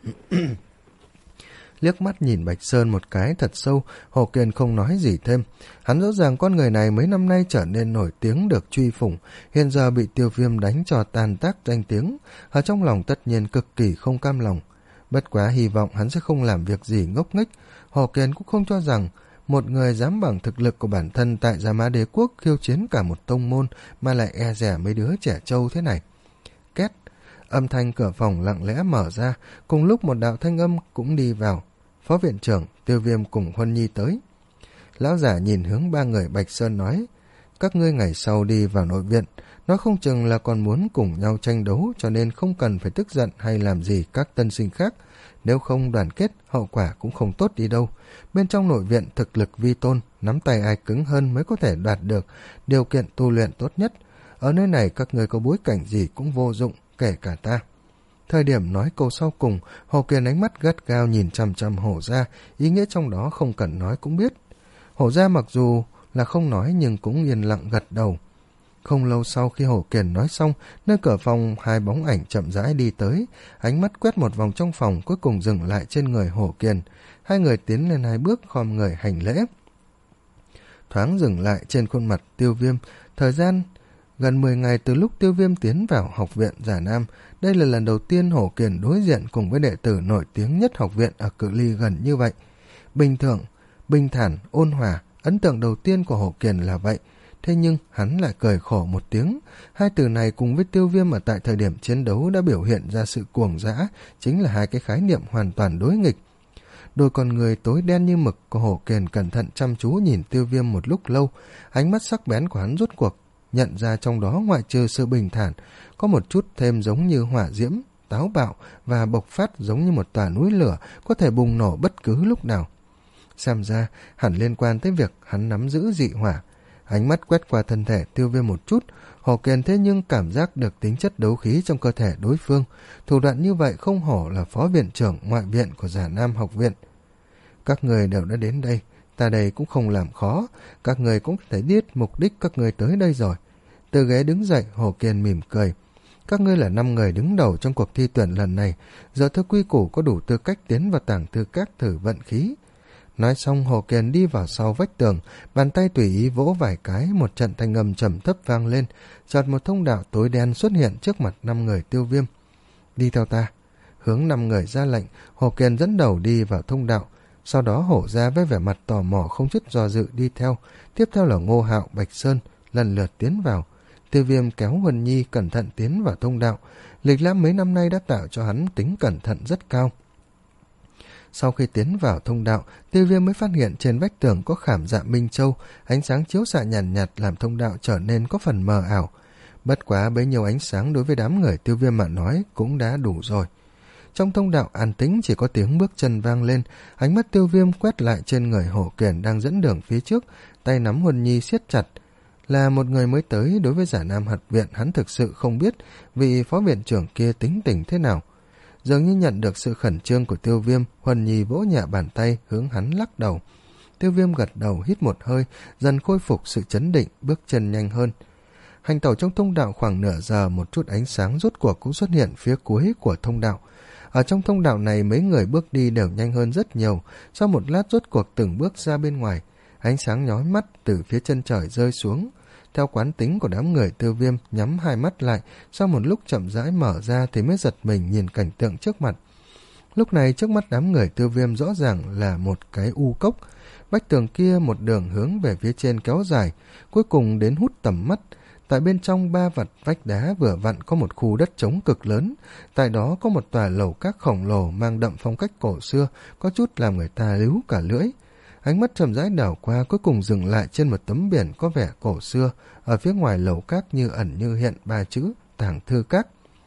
Liếc mắt nhìn Bạch Sơn một cái thật sâu, Hồ Kiền không nói gì thêm. Hắn rõ ràng con người này mấy năm nay trở nên nổi tiếng được truy phủng, hiện giờ bị Tiêu Viêm đánh cho tàn tác danh tiếng, ở trong lòng tất nhiên cực kỳ không cam lòng. Bất quá hy vọng hắn sẽ không làm việc gì ngốc nghếch. Hồ Kiền cũng không cho rằng một người dám bằng thực lực của bản thân tại Gia Mã Đế Quốc khiêu chiến cả một tông môn mà lại e dè mấy đứa trẻ trâu thế này. Két, âm thanh cửa phòng lặng lẽ mở ra, cùng lúc một đạo thanh âm cũng đi vào. Phó viện trưởng, Tiêu Viêm cùng Huân Nhi tới. Lão giả nhìn hướng ba người Bạch Sơn nói, các ngươi ngày sau đi vào nội viện, nói không chừng là còn muốn cùng nhau tranh đấu, cho nên không cần phải tức giận hay làm gì các tân sinh khác. Nếu không đoàn kết, hậu quả cũng không tốt đi đâu. Bên trong nội viện thực lực vi tôn, nắm tay ai cứng hơn mới có thể đạt được điều kiện tu luyện tốt nhất. Ở nơi này các người có bối cảnh gì cũng vô dụng, kể cả ta. Thời điểm nói câu sau cùng, Hồ Kiền ánh mắt gắt gao nhìn chằm chằm Hổ Gia, ý nghĩa trong đó không cần nói cũng biết. Hổ Gia mặc dù là không nói nhưng cũng yên lặng gật đầu. Không lâu sau khi Hổ Kiền nói xong, nơi cửa phòng hai bóng ảnh chậm rãi đi tới, ánh mắt quét một vòng trong phòng cuối cùng dừng lại trên người Hổ Kiền. Hai người tiến lên hai bước khom người hành lễ. Thoáng dừng lại trên khuôn mặt Tiêu Viêm, thời gian gần mười ngày từ lúc Tiêu Viêm tiến vào học viện Già Nam, đây là lần đầu tiên Hổ Kiền đối diện cùng với đệ tử nổi tiếng nhất học viện ở cự ly gần như vậy. Bình thường, bình thản, ôn hòa, ấn tượng đầu tiên của Hổ Kiền là vậy. Thế nhưng hắn lại cười khổ một tiếng. Hai từ này cùng với Tiêu Viêm ở tại thời điểm chiến đấu đã biểu hiện ra sự cuồng dã, chính là hai cái khái niệm hoàn toàn đối nghịch. Đôi con người tối đen như mực của Hổ Kiền cẩn thận chăm chú nhìn Tiêu Viêm một lúc lâu, ánh mắt sắc bén của hắn rốt cuộc nhận ra trong đó ngoại trừ sự bình thản, có một chút thêm giống như hỏa diễm, táo bạo và bộc phát giống như một tòa núi lửa có thể bùng nổ bất cứ lúc nào. Xem ra hẳn liên quan tới việc hắn nắm giữ dị hỏa. Ánh mắt quét qua thân thể Tiêu Viêm một chút, Hổ Kiền thế nhưng cảm giác được tính chất đấu khí trong cơ thể đối phương. Thủ đoạn như vậy không hổ là phó viện trưởng ngoại viện của Già Nam học viện. Các người đều đã đến đây, ta đây cũng không làm khó, các người cũng có thể biết mục đích các người tới đây rồi. Từ ghế đứng dậy, Hổ Kiền mỉm cười. Các ngươi là năm người đứng đầu trong cuộc thi tuyển lần này, giờ theo quy củ có đủ tư cách tiến vào tàng thư các thử vận khí. Nói xong, Hồ Kiền đi vào sau vách tường, bàn tay tùy ý vỗ vài cái, một trận thanh âm trầm thấp vang lên, chợt một thông đạo tối đen xuất hiện trước mặt năm người Tiêu Viêm. Đi theo ta. Hướng năm người ra lệnh, Hồ Kiền dẫn đầu đi vào thông đạo, sau đó Hổ Ra với vẻ mặt tò mò không chút do dự đi theo, tiếp theo là Ngô Hạo, Bạch Sơn, lần lượt tiến vào. Tiêu Viêm kéo Huân Nhi cẩn thận tiến vào thông đạo, lịch lãm mấy năm nay đã tạo cho hắn tính cẩn thận rất cao. Sau khi tiến vào thông đạo, Tiêu Viêm mới phát hiện trên vách tường có khảm dạ minh châu, ánh sáng chiếu xạ nhàn nhạt, nhạt làm thông đạo trở nên có phần mờ ảo. Bất quá bấy nhiêu ánh sáng đối với đám người Tiêu Viêm mà nói cũng đã đủ rồi. Trong thông đạo an tĩnh chỉ có tiếng bước chân vang lên, ánh mắt Tiêu Viêm quét lại trên người Hổ Kiền đang dẫn đường phía trước, tay nắm Huân Nhi siết chặt. Là một người mới tới, đối với Già Nam học viện hắn thực sự không biết vị phó viện trưởng kia tính tình thế nào. Dường như nhận được sự khẩn trương của Tiêu Viêm, Huân Nhi vỗ nhẹ bàn tay hướng hắn lắc đầu. Tiêu Viêm gật đầu hít một hơi, dần khôi phục sự chấn định, bước chân nhanh hơn. Hành tẩu trong thông đạo khoảng nửa giờ, một chút ánh sáng rốt cuộc cũng xuất hiện phía cuối của thông đạo. Ở trong thông đạo này mấy người bước đi đều nhanh hơn rất nhiều, sau một lát rốt cuộc từng bước ra bên ngoài. Ánh sáng nhói mắt từ phía chân trời rơi xuống. Theo quán tính của đám người Tiêu Viêm nhắm hai mắt lại, sau một lúc chậm rãi mở ra thì mới giật mình nhìn cảnh tượng trước mặt. Lúc này trước mắt đám người Tiêu Viêm rõ ràng là một cái u cốc. Vách tường kia một đường hướng về phía trên kéo dài, cuối cùng đến hút tầm mắt. Tại bên trong ba vặt vách đá vừa vặn có một khu đất trống cực lớn. Tại đó có một tòa lầu các khổng lồ mang đậm phong cách cổ xưa, có chút làm người ta líu cả lưỡi. Ánh mắt chậm rãi đảo qua, cuối cùng dừng lại trên một tấm biển có vẻ cổ xưa, ở phía ngoài lầu các như ẩn như hiện ba chữ tàng thư các.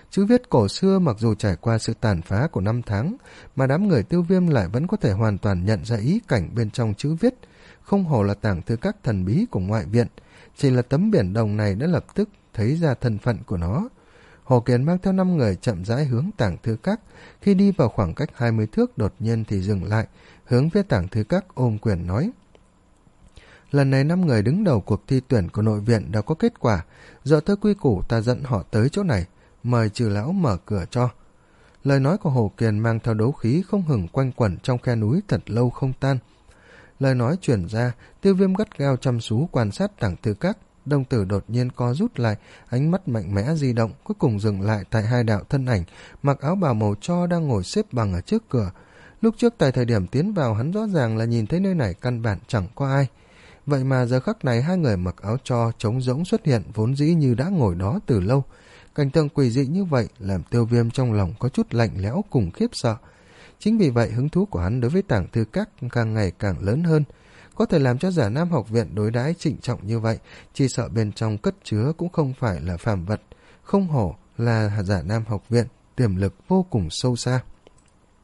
Chữ viết cổ xưa mặc dù trải qua sự tàn phá của năm tháng, mà đám người Tiêu Viêm lại vẫn có thể hoàn toàn nhận ra ý cảnh bên trong chữ viết, không hổ là tàng thư các thần bí của ngoại viện. Chỉ là tấm biển đồng này đã lập tức thấy ra thân phận của nó. Hồ Kiền mang theo năm người chậm rãi hướng tàng thư các. Khi đi vào khoảng cách hai mươi thước đột nhiên thì dừng lại, hướng phía tàng thư các ôm quyền nói: lần này năm người đứng đầu cuộc thi tuyển của nội viện đã có kết quả, dựa theo quy củ ta dẫn họ tới chỗ này, mời Trừ lão mở cửa cho. Lời nói của Hồ Kiền mang theo đấu khí không ngừng quanh quẩn trong khe núi thật lâu không tan. Lời nói truyền ra, Tiêu Viêm gắt gao chăm chú quan sát tàng thư các. Đồng tử đột nhiên co rút lại, ánh mắt mạnh mẽ di động, cuối cùng dừng lại tại hai đạo thân ảnh mặc áo bào màu tro đang ngồi xếp bằng ở trước cửa. Lúc trước tại thời điểm tiến vào, hắn rõ ràng là nhìn thấy nơi này căn bản chẳng có ai. Vậy mà giờ khắc này hai người mặc áo tro trống rỗng xuất hiện, vốn dĩ như đã ngồi đó từ lâu. Cảnh tượng quỷ dị như vậy làm Tiêu Viêm trong lòng có chút lạnh lẽo cùng khiếp sợ. Chính vì vậy hứng thú của hắn đối với tàng thư các càng ngày càng lớn hơn. Có thể làm cho Giả Nam học viện đối đãi trịnh trọng như vậy, chỉ sợ bên trong cất chứa cũng không phải là phàm vật. Không hổ là Giả Nam học viện, tiềm lực vô cùng sâu xa.